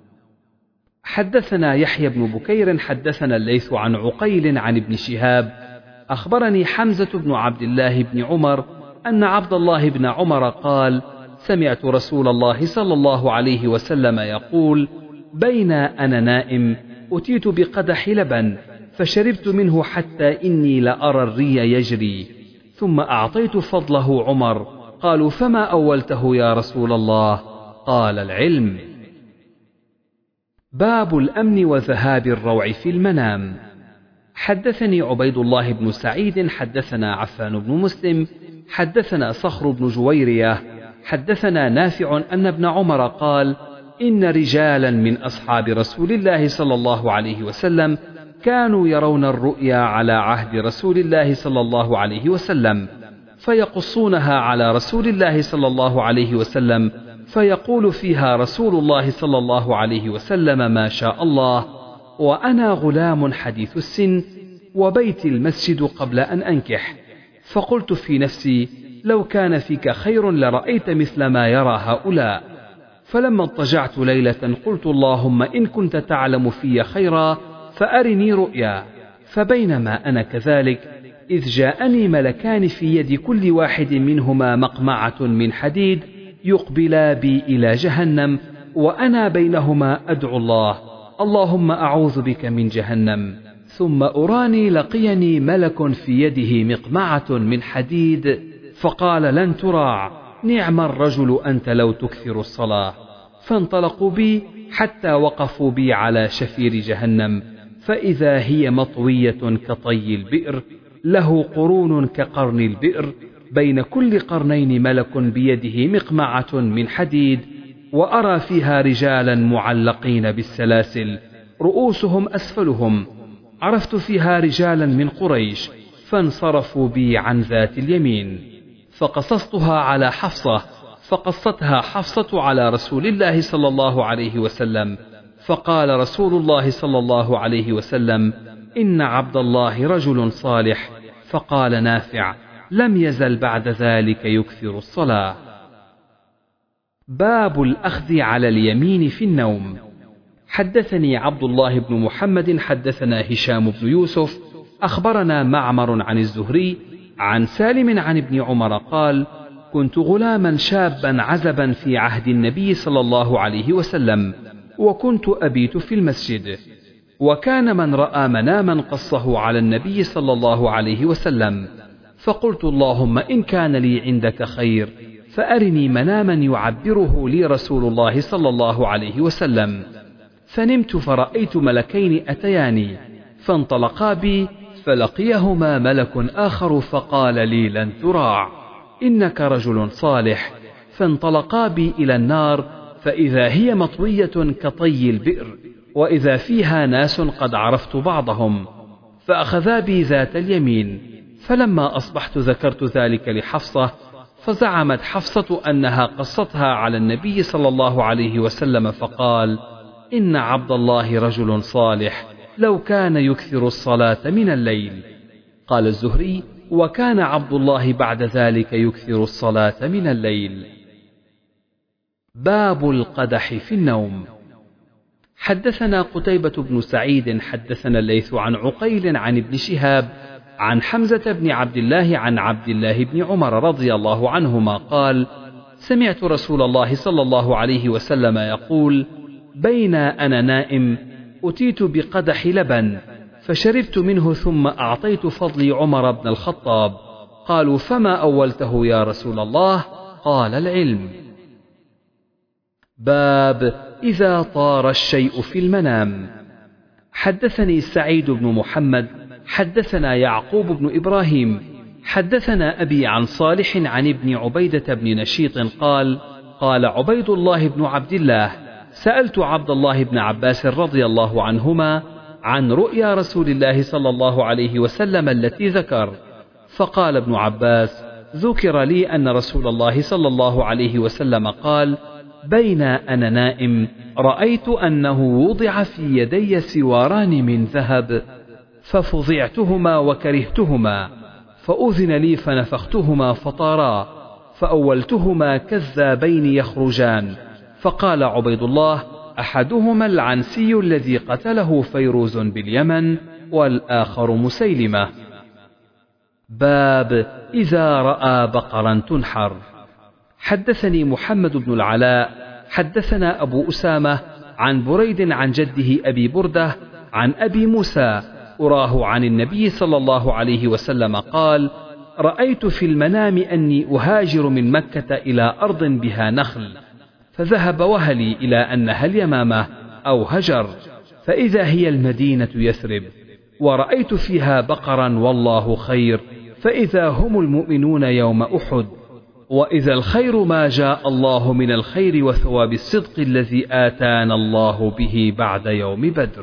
حدثنا يحيى بن بكير حدثنا الليث عن عقيل عن ابن شهاب أخبرني حمزة بن عبد الله بن عمر أن عبد الله بن عمر قال: سمعت رسول الله صلى الله عليه وسلم يقول: بين أنا نائم أتيت بقدح لبن فشربت منه حتى إني لأرى الري يجري، ثم أعطيت فضله عمر. قالوا: فما أولته يا رسول الله؟ قال: العلم. باب الأمن وذهاب الروع في المنام. حدثني عبيد الله بن سعيد حدثنا عفان بن مسلم حدثنا صخر بن جويرية حدثنا نافع أن ابن عمر قال: إن رجالا من أصحاب رسول الله صلى الله عليه وسلم كانوا يرون الرؤيا على عهد رسول الله صلى الله عليه وسلم، فيقصونها على رسول الله صلى الله عليه وسلم، فيقول فيها رسول الله صلى الله عليه وسلم: ما شاء الله، وأنا غلام حديث السن، وبيت المسجد قبل أن أنكح. فقلت في نفسي: لو كان فيك خير لرأيت مثل ما يرى هؤلاء. فلما اضطجعت ليلة قلت: اللهم إن كنت تعلم في خيرا فأرني رؤيا. فبينما أنا كذلك إذ جاءني ملكان في يد كل واحد منهما مقمعة من حديد يقبلا بي إلى جهنم، وأنا بينهما أدعو الله اللهم أعوذ بك من جهنم. ثم أراني لقيني ملك في يده مقمعة من حديد فقال لن تراع، نعم الرجل أنت لو تكثر الصلاة. فانطلقوا بي حتى وقفوا بي على شفير جهنم، فإذا هي مطوية كطي البئر، له قرون كقرن البئر، بين كل قرنين ملك بيده مقمعة من حديد، وأرى فيها رجالا معلقين بالسلاسل رؤوسهم أسفلهم. عرفت فيها رجالا من قريش، فانصرفوا بي عن ذات اليمين، فقصصتها على حفصة، فقصتها حفصة على رسول الله صلى الله عليه وسلم، فقال رسول الله صلى الله عليه وسلم إن عبد الله رجل صالح. فقال نافع لم يزل بعد ذلك يكثر الصلاة. باب الأخذ على اليمين في النوم. حدثني عبد الله بن محمد حدثنا هشام بن يوسف أخبرنا معمر عن الزهري عن سالم عن ابن عمر قال كنت غلاما شابا عزبا في عهد النبي صلى الله عليه وسلم، وكنت أبيت في المسجد، وكان من رأى مناما قصه على النبي صلى الله عليه وسلم، فقلت اللهم إن كان لي عندك خير فأرني مناما يعبره لي رسول الله صلى الله عليه وسلم. فنمت فرأيت ملكين أتياني، فانطلقا بي، فلقيهما ملك آخر فقال لي لن تراع، إنك رجل صالح. فانطلقا بي إلى النار، فإذا هي مطوية كطي البئر، وإذا فيها ناس قد عرفت بعضهم، فأخذا بي ذات اليمين. فلما أصبحت ذكرت ذلك لحفصة، فزعمت حفصة أنها قصتها على النبي صلى الله عليه وسلم، فقال إن عبد الله رجل صالح لو كان يكثر الصلاة من الليل. قال الزهري وكان عبد الله بعد ذلك يكثر الصلاة من الليل. باب القدح في النوم. حدثنا قتيبة بن سعيد حدثنا الليث عن عقيل عن ابن شهاب عن حمزة بن عبد الله عن عبد الله بن عمر رضي الله عنهما قال سمعت رسول الله صلى الله عليه وسلم يقول بين أنا نائم أتيت بقدح لبن فشربت منه ثم أعطيت فضلي عمر بن الخطاب. قالوا فما أولته يا رسول الله؟ قال العلم. باب إذا طار الشيء في المنام. حدثني سعيد بن محمد حدثنا يعقوب بن إبراهيم حدثنا أبي عن صالح عن ابن عبيدة بن نشيط قال قال عبيد الله بن عبد الله سألت عبد الله بن عباس رضي الله عنهما عن رؤيا رسول الله صلى الله عليه وسلم التي ذكر، فقال ابن عباس ذكر لي أن رسول الله صلى الله عليه وسلم قال بين أنا نائم رأيت أنه وضع في يدي سواران من ذهب ففظعتهما وكرهتهما، فأذن لي فنفختهما فطارا، فأولتهما كذابين يخرجان. فقال عبيد الله أحدهما العنسي الذي قتله فيروز باليمن، والآخر مسيلمة. باب إذا رأى بقرا تنحر. حدثني محمد بن العلاء حدثنا أبو أسامة عن بريد عن جده أبي بردة عن أبي موسى أراه عن النبي صلى الله عليه وسلم قال رأيت في المنام أني أهاجر من مكة إلى أرض بها نخل، فذهب وهلي إلى أنها اليمامة أو هجر، فإذا هي المدينة يثرب، ورأيت فيها بقرا والله خير، فإذا هم المؤمنون يوم أحد، وإذا الخير ما جاء الله من الخير وثواب الصدق الذي آتانا الله به بعد يوم بدر.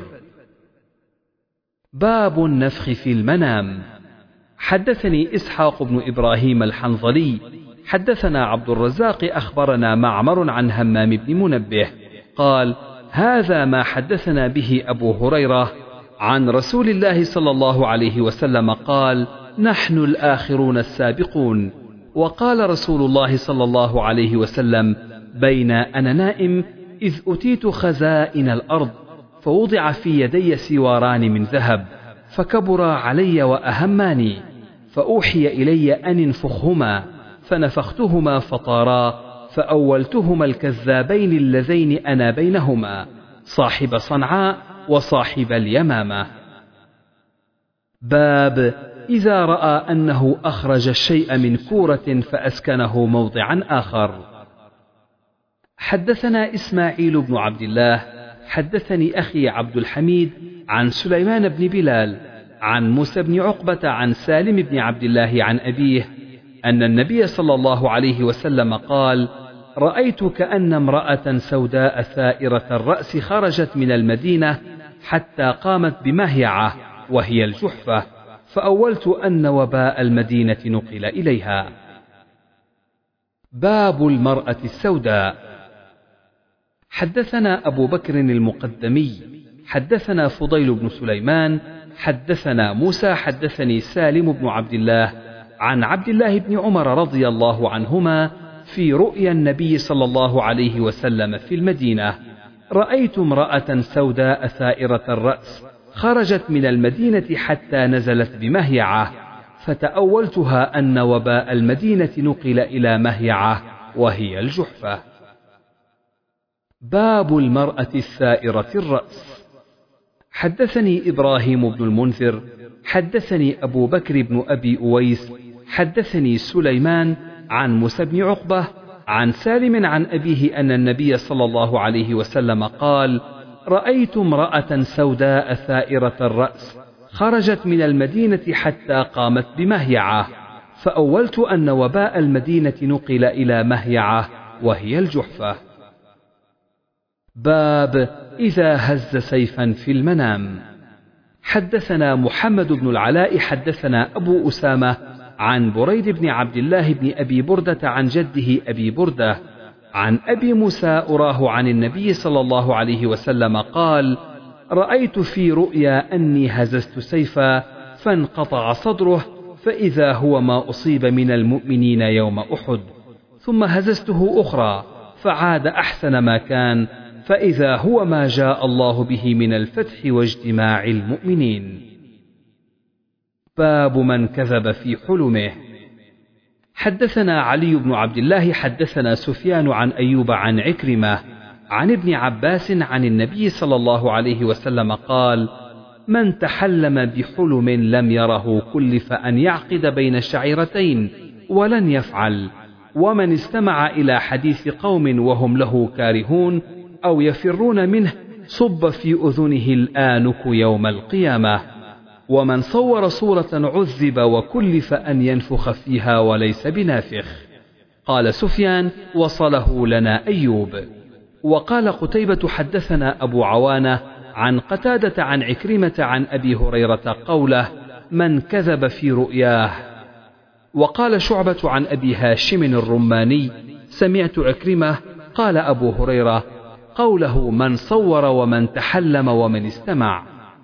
باب النفخ في المنام. حدثني إسحاق بن إبراهيم الحنظلي حدثنا عبد الرزاق أخبرنا معمر عن همام بن منبه قال هذا ما حدثنا به أبو هريرة عن رسول الله صلى الله عليه وسلم قال نحن الآخرون السابقون. وقال رسول الله صلى الله عليه وسلم بين أنا نائم إذ أتيت خزائن الأرض فوضع في يدي سواران من ذهب فكبرا علي وأهماني، فأوحي إلي أن انفخهما، فنفختهما فطارا، فأولتهما الكذابين اللذين أنا بينهما، صاحب صنعاء وصاحب اليمامة. باب إذا رأى أنه أخرج الشيء من كورة فأسكنه موضعا آخر. حدثنا إسماعيل بن عبد الله حدثني أخي عبد الحميد عن سليمان بن بلال عن موسى بن عقبة عن سالم بن عبد الله عن أبيه أن النبي صلى الله عليه وسلم قال: رأيت كأن امرأة سوداء ثائرة الرأس خرجت من المدينة حتى قامت بمهيعة وهي الجحفة، فأولت أن وباء المدينة نقل إليها. باب المرأة السوداء. حدثنا أبو بكر المقدمي حدثنا فضيل بن سليمان حدثنا موسى حدثني سالم بن عبد الله عن عبد الله بن عمر رضي الله عنهما في رؤيا النبي صلى الله عليه وسلم في المدينة: رأيت امرأة سوداء ثائرة الرأس خرجت من المدينة حتى نزلت بمهيعة، فتأولتها أن وباء المدينة نقل إلى مهيعة وهي الجحفة. باب المرأة الثائرة الرأس. حدثني إبراهيم بن المنذر حدثني أبو بكر بن أبي أويس حدثني سليمان عن موسى بن عقبة عن سالم عن أبيه أن النبي صلى الله عليه وسلم قال: رأيت امرأة سوداء ثائرة الرأس خرجت من المدينة حتى قامت بمهيعة، فأولت أن وباء المدينة نقل إلى مهيعة وهي الجحفة. باب إذا هز سيفا في المنام. حدثنا محمد بن العلاء حدثنا أبو أسامة عن بريد بن عبد الله بن أبي بردة عن جده أبي بردة عن أبي موسى أراه عن النبي صلى الله عليه وسلم قال: رأيت في رؤيا أني هززت سيفا فانقطع صدره، فإذا هو ما أصيب من المؤمنين يوم أحد، ثم هززته أخرى فعاد أحسن ما كان، فإذا هو ما جاء الله به من الفتح واجتماع المؤمنين. باب من كذب في حلمه. حدثنا علي بن عبد الله حدثنا سفيان عن أيوب عن عكرمة عن ابن عباس عن النبي صلى الله عليه وسلم قال: من تحلم بحلم لم يره كلف أن يعقد بين شعيرتين ولن يفعل، ومن استمع إلى حديث قوم وهم له كارهون أو يفرون منه صب في أذنه الآنك يوم القيامة، ومن صور صورة عذب وكلف أن ينفخ فيها وليس بنافخ. قال سفيان: وصله لنا أيوب. وقال قتيبة: حدثنا أبو عوانة عن قتادة عن عكرمة عن أبي هريرة قوله: من كذب في رؤياه. وقال شعبة عن أبي هاشم الرماني: سمعت عكرمة قال أبو هريرة قوله: من صور ومن تحلم ومن استمع.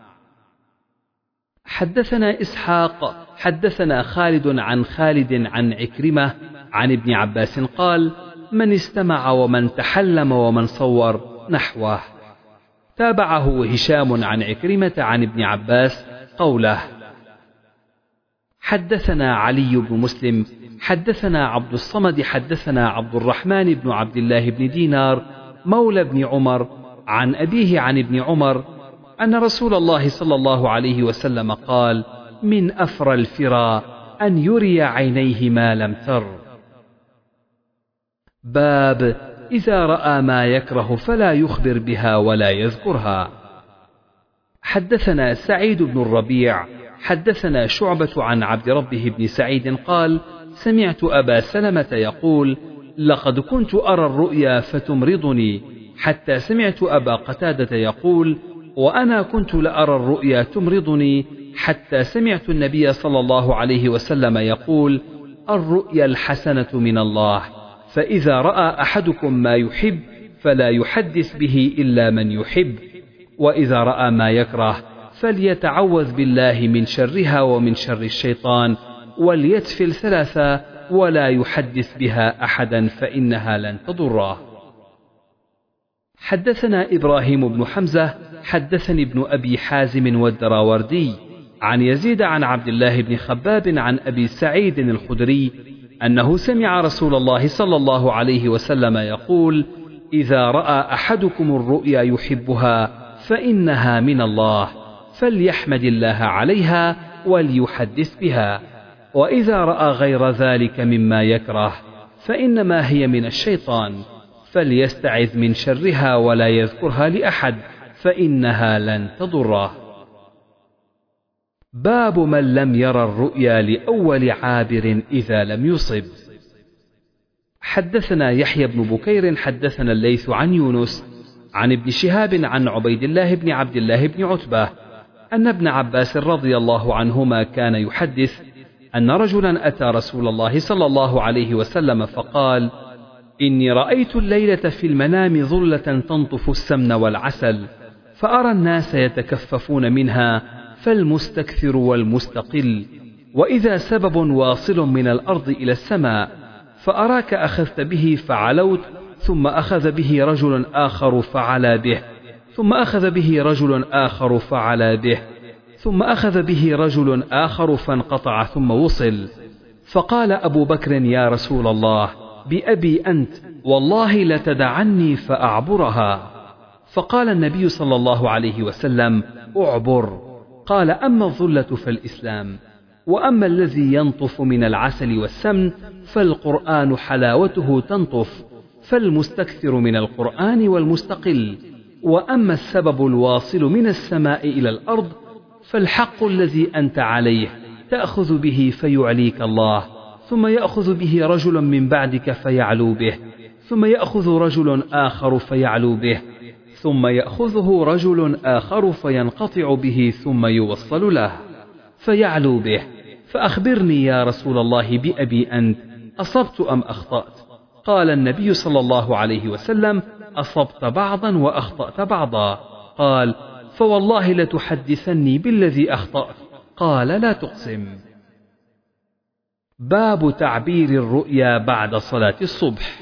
حدثنا إسحاق حدثنا خالد عن خالد عن عكرمة عن ابن عباس قال: من استمع ومن تحلم ومن صور نحوه. تابعه هشام عن عكرمة عن ابن عباس قوله. حدثنا علي بن مسلم حدثنا عبد الصمد حدثنا عبد الرحمن بن عبد الله بن دينار مولى بن عمر عن أبيه عن ابن عمر أن رسول الله صلى الله عليه وسلم قال: من أفرى الفرى أن يري عينيه ما لم تر. باب إذا رأى ما يكره فلا يخبر بها ولا يذكرها. حدثنا سعيد بن الربيع حدثنا شعبة عن عبد ربه بن سعيد قال: سمعت أبا سلمة يقول: لقد كنت أرى الرؤيا فتمرضني، حتى سمعت أبا قتادة يقول: وأنا كنت لأرى الرؤيا تمرضني، حتى سمعت النبي صلى الله عليه وسلم يقول: الرؤيا الحسنة من الله، فإذا رأى أحدكم ما يحب فلا يحدث به إلا من يحب، وإذا رأى ما يكره فليتعوذ بالله من شرها ومن شر الشيطان، وليتفل ثلاثا ولا يحدث بها أحدا فإنها لن تضره. حدثنا إبراهيم بن حمزة حدثني ابن أبي حازم والدراوردي عن يزيد عن عبد الله بن خباب عن أبي سعيد الخدري أنه سمع رسول الله صلى الله عليه وسلم يقول: إذا رأى أحدكم الرؤيا يحبها فإنها من الله، فليحمد الله عليها وليحدث بها، وإذا رأى غير ذلك مما يكره فإنما هي من الشيطان، فليستعذ من شرها ولا يذكرها لأحد فإنها لن تضره. باب من لم ير الرؤيا لأول عابر إذا لم يصب. حدثنا يحيى بن بكير حدثنا الليث عن يونس عن ابن شهاب عن عبيد الله بن عبد الله بن عتبة أن ابن عباس رضي الله عنهما كان يحدث أن رجلا أتى رسول الله صلى الله عليه وسلم فقال: إني رأيت الليلة في المنام ظلة تنطف السمن والعسل، فأرى الناس يتكففون منها، فالمستكثر والمستقل، وإذا سبب واصل من الأرض إلى السماء، فأراك أخذت به فعلوت، ثم أخذ به رجل آخر فعلى به، ثم أخذ به رجل آخر فعلى به، ثم أخذ به رجل آخر فانقطع ثم وصل. فقال أبو بكر: يا رسول الله، بأبي أنت والله لتدعني فأعبرها. فقال النبي صلى الله عليه وسلم: أعبر. قال: أما الظلة فالإسلام، وأما الذي ينطف من العسل والسمن فالقرآن حلاوته تنطف، فالمستكثر من القرآن والمستقل، وأما السبب الواصل من السماء إلى الأرض فالحق الذي أنت عليه تأخذ به فيعليك الله، ثم يأخذ به رجل من بعدك فيعلو به، ثم يأخذ رجل آخر فيعلو به، ثم يأخذه رجل آخر فينقطع به ثم يوصل له فيعلو به. فأخبرني يا رسول الله بأبي أنت، أصبت أم أخطأت؟ قال النبي صلى الله عليه وسلم: أصبت بعضا وأخطأت بعضا. قال: فوالله لتحدثني بالذي أخطأت. قال: لا تقسم. باب تعبير الرؤيا بعد صلاة الصبح.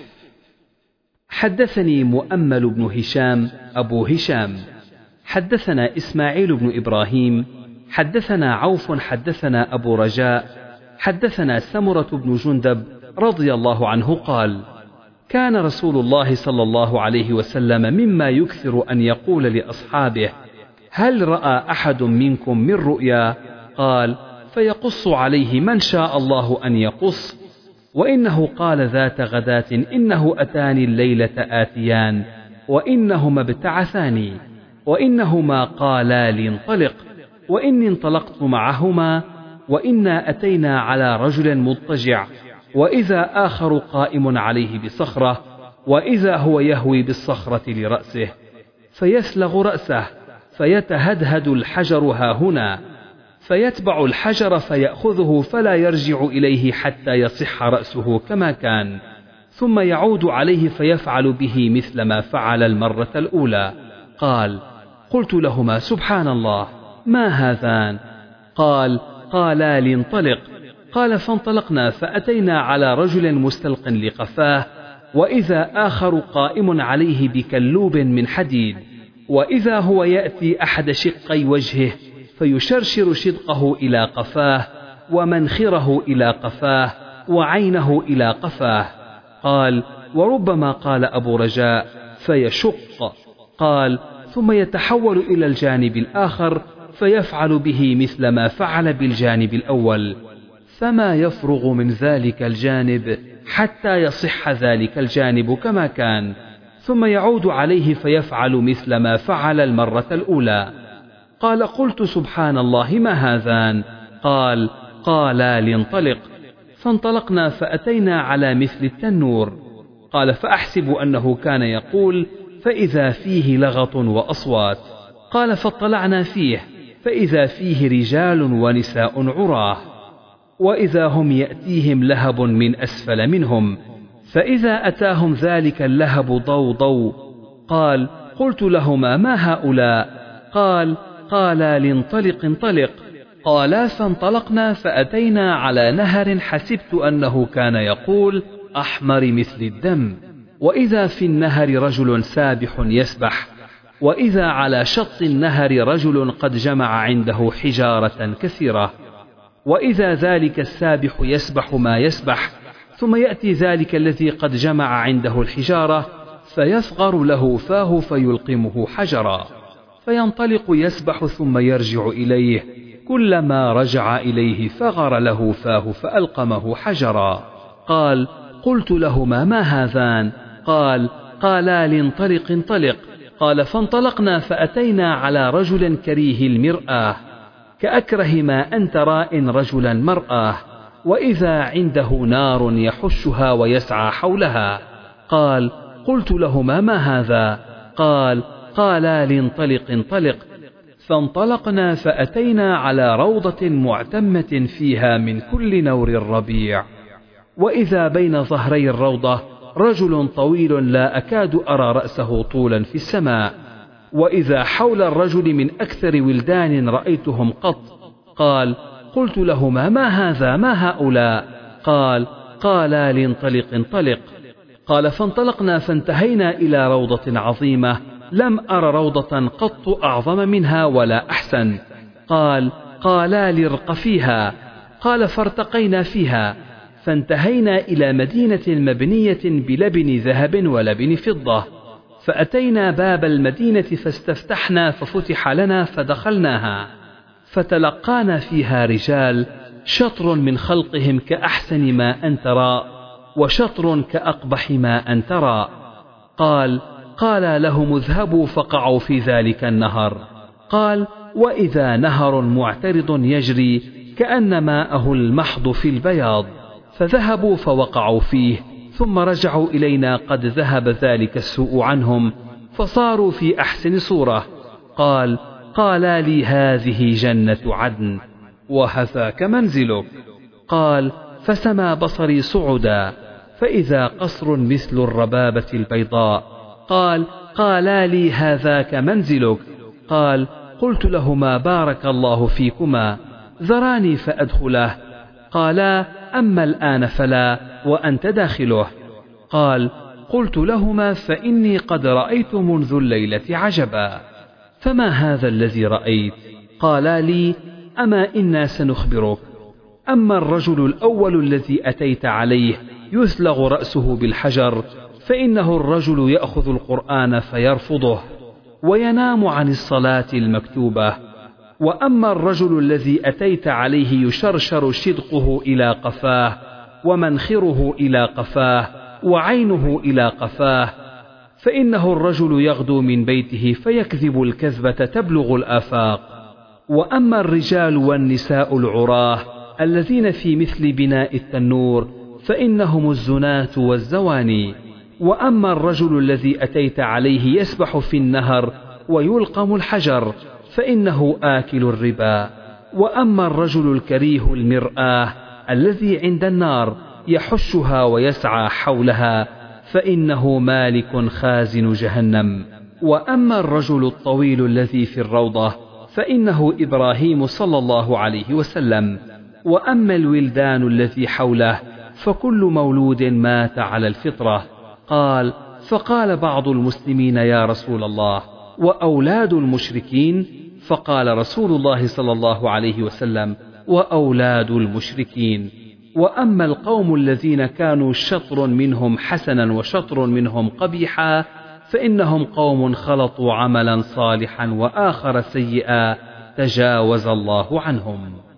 حدثني مؤمل بن هشام أبو هشام حدثنا إسماعيل بن إبراهيم حدثنا عوف حدثنا أبو رجاء حدثنا سمرة بن جندب رضي الله عنه قال: كان رسول الله صلى الله عليه وسلم مما يكثر أن يقول لأصحابه: هل رأى أحد منكم من رؤيا؟ قال: فيقص عليه من شاء الله أن يقص. وإنه قال ذات غداة: إنه أتاني الليلة آتيان، وإنهما ابتعثاني، وإنهما قالا لي انطلق، وإني انطلقت معهما، وإنا أتينا على رجل مضطجع، وإذا آخر قائم عليه بصخرة، وإذا هو يهوي بالصخرة لرأسه، فيسلغ رأسه، فيتهدهد الحجر هاهنا، فيتبع الحجر فيأخذه فلا يرجع إليه حتى يصح رأسه كما كان، ثم يعود عليه فيفعل به مثل ما فعل المرة الأولى. قال: قلت لهما: سبحان الله، ما هذان؟ قال: قالا لي انطلق. قال: فانطلقنا فأتينا على رجل مستلق لقفاه، وإذا آخر قائم عليه بكلوب من حديد، وإذا هو يأتي أحد شقي وجهه فيشرشر شدقه إلى قفاه، ومنخره إلى قفاه، وعينه إلى قفاه. قال: وربما قال أبو رجاء: فيشق. قال: ثم يتحول إلى الجانب الآخر فيفعل به مثل ما فعل بالجانب الأول، فما يفرغ من ذلك الجانب حتى يصح ذلك الجانب كما كان، ثم يعود عليه فيفعل مثل ما فعل المرة الأولى. قال: قلت: سبحان الله، ما هذان؟ قال: قالا لانطلق. فانطلقنا فأتينا على مثل التنور. قال: فأحسب أنه كان يقول: فإذا فيه لغط وأصوات. قال: فاطلعنا فيه فإذا فيه رجال ونساء عراه، وإذا هم يأتيهم لهب من أسفل منهم، فإذا أتاهم ذلك اللهب ضوضوا. قال: قلت لهما: ما هؤلاء؟ قال: قالا لانطلق انطلق. قالا: فانطلقنا فأتينا على نهر حسبت أنه كان يقول: أحمر مثل الدم. وإذا في النهر رجل سابح يسبح، وإذا على شط النهر رجل قد جمع عنده حجارة كثيرة، وإذا ذلك السابح يسبح ما يسبح، ثم يأتي ذلك الذي قد جمع عنده الحجارة فيصغر له فاه فيلقمه حجرا، فينطلق يسبح ثم يرجع إليه، كلما رجع إليه فغر له فاه فألقمه حجرا. قال: قلت لهما: ما هذان؟ قال: قالا لانطلق انطلق. قال: فانطلقنا فأتينا على رجل كريه المرآة، كأكره ما أن ترى إن رجلا مرآه، وإذا عنده نار يحشها ويسعى حولها. قال: قلت لهما: ما هذا؟ قال: قالا لانطلق انطلق. فانطلقنا فأتينا على روضة معتمة فيها من كل نور الربيع، وإذا بين ظهري الروضة رجل طويل لا أكاد أرى رأسه طولا في السماء، وإذا حول الرجل من أكثر ولدان رأيتهم قط. قال: قلت لهما: ما هذا؟ ما هؤلاء؟ قال: قالا لانطلق انطلق. قال: فانطلقنا فانتهينا إلى روضة عظيمة لم أر روضة قط أعظم منها ولا أحسن. قال: قالا لارق فيها. قال: فارتقينا فيها فانتهينا إلى مدينة مبنية بلبن ذهب ولبن فضة، فأتينا باب المدينة فاستفتحنا ففتح لنا فدخلناها، فتلقانا فيها رجال شطر من خلقهم كأحسن ما أن ترى، وشطر كأقبح ما أن ترى. قال: قال لهم: اذهبوا فقعوا في ذلك النهر. قال: وإذا نهر معترض يجري كأن ماءه المحض في البياض، فذهبوا فوقعوا فيه، ثم رجعوا إلينا قد ذهب ذلك السوء عنهم، فصاروا في أحسن صورة. قال: قالا لي: هذه جنة عدن وهذاك منزلك. قال: فسما بصري صعدا فإذا قصر مثل الربابة البيضاء. قال: قالا لي: هذاك منزلك. قال: قلت لهما: بارك الله فيكما، ذراني فأدخله. قالا: أما الآن فلا، وأنت داخله. قال: قلت لهما: فإني قد رأيت منذ الليلة عجبا. فما هذا الذي رأيت؟ قالا لي: أما إنا سنخبرك. أما الرجل الأول الذي أتيت عليه يثلغ رأسه بالحجر، فإنه الرجل يأخذ القرآن فيرفضه وينام عن الصلاة المكتوبة. وأما الرجل الذي أتيت عليه يشرشر شدقه إلى قفاه، ومنخره إلى قفاه، وعينه إلى قفاه، فإنه الرجل يغدو من بيته فيكذب الكذبة تبلغ الآفاق. وأما الرجال والنساء العراه الذين في مثل بناء التنور، فإنهم الزناة والزواني. وأما الرجل الذي أتيت عليه يسبح في النهر ويلقم الحجر، فإنه آكل الربا. وأما الرجل الكريه المرآة الذي عند النار يحشها ويسعى حولها، فإنه مالك خازن جهنم. وأما الرجل الطويل الذي في الروضة، فإنه إبراهيم صلى الله عليه وسلم. وأما الولدان الذي حوله، فكل مولود مات على الفطرة. قال: فقال بعض المسلمين: يا رسول الله، وأولاد المشركين؟ فقال رسول الله صلى الله عليه وسلم: وأولاد المشركين. وأما القوم الذين كانوا شطر منهم حسنا وشطر منهم قبيحا، فإنهم قوم خلطوا عملا صالحا وآخر سيئا تجاوز الله عنهم.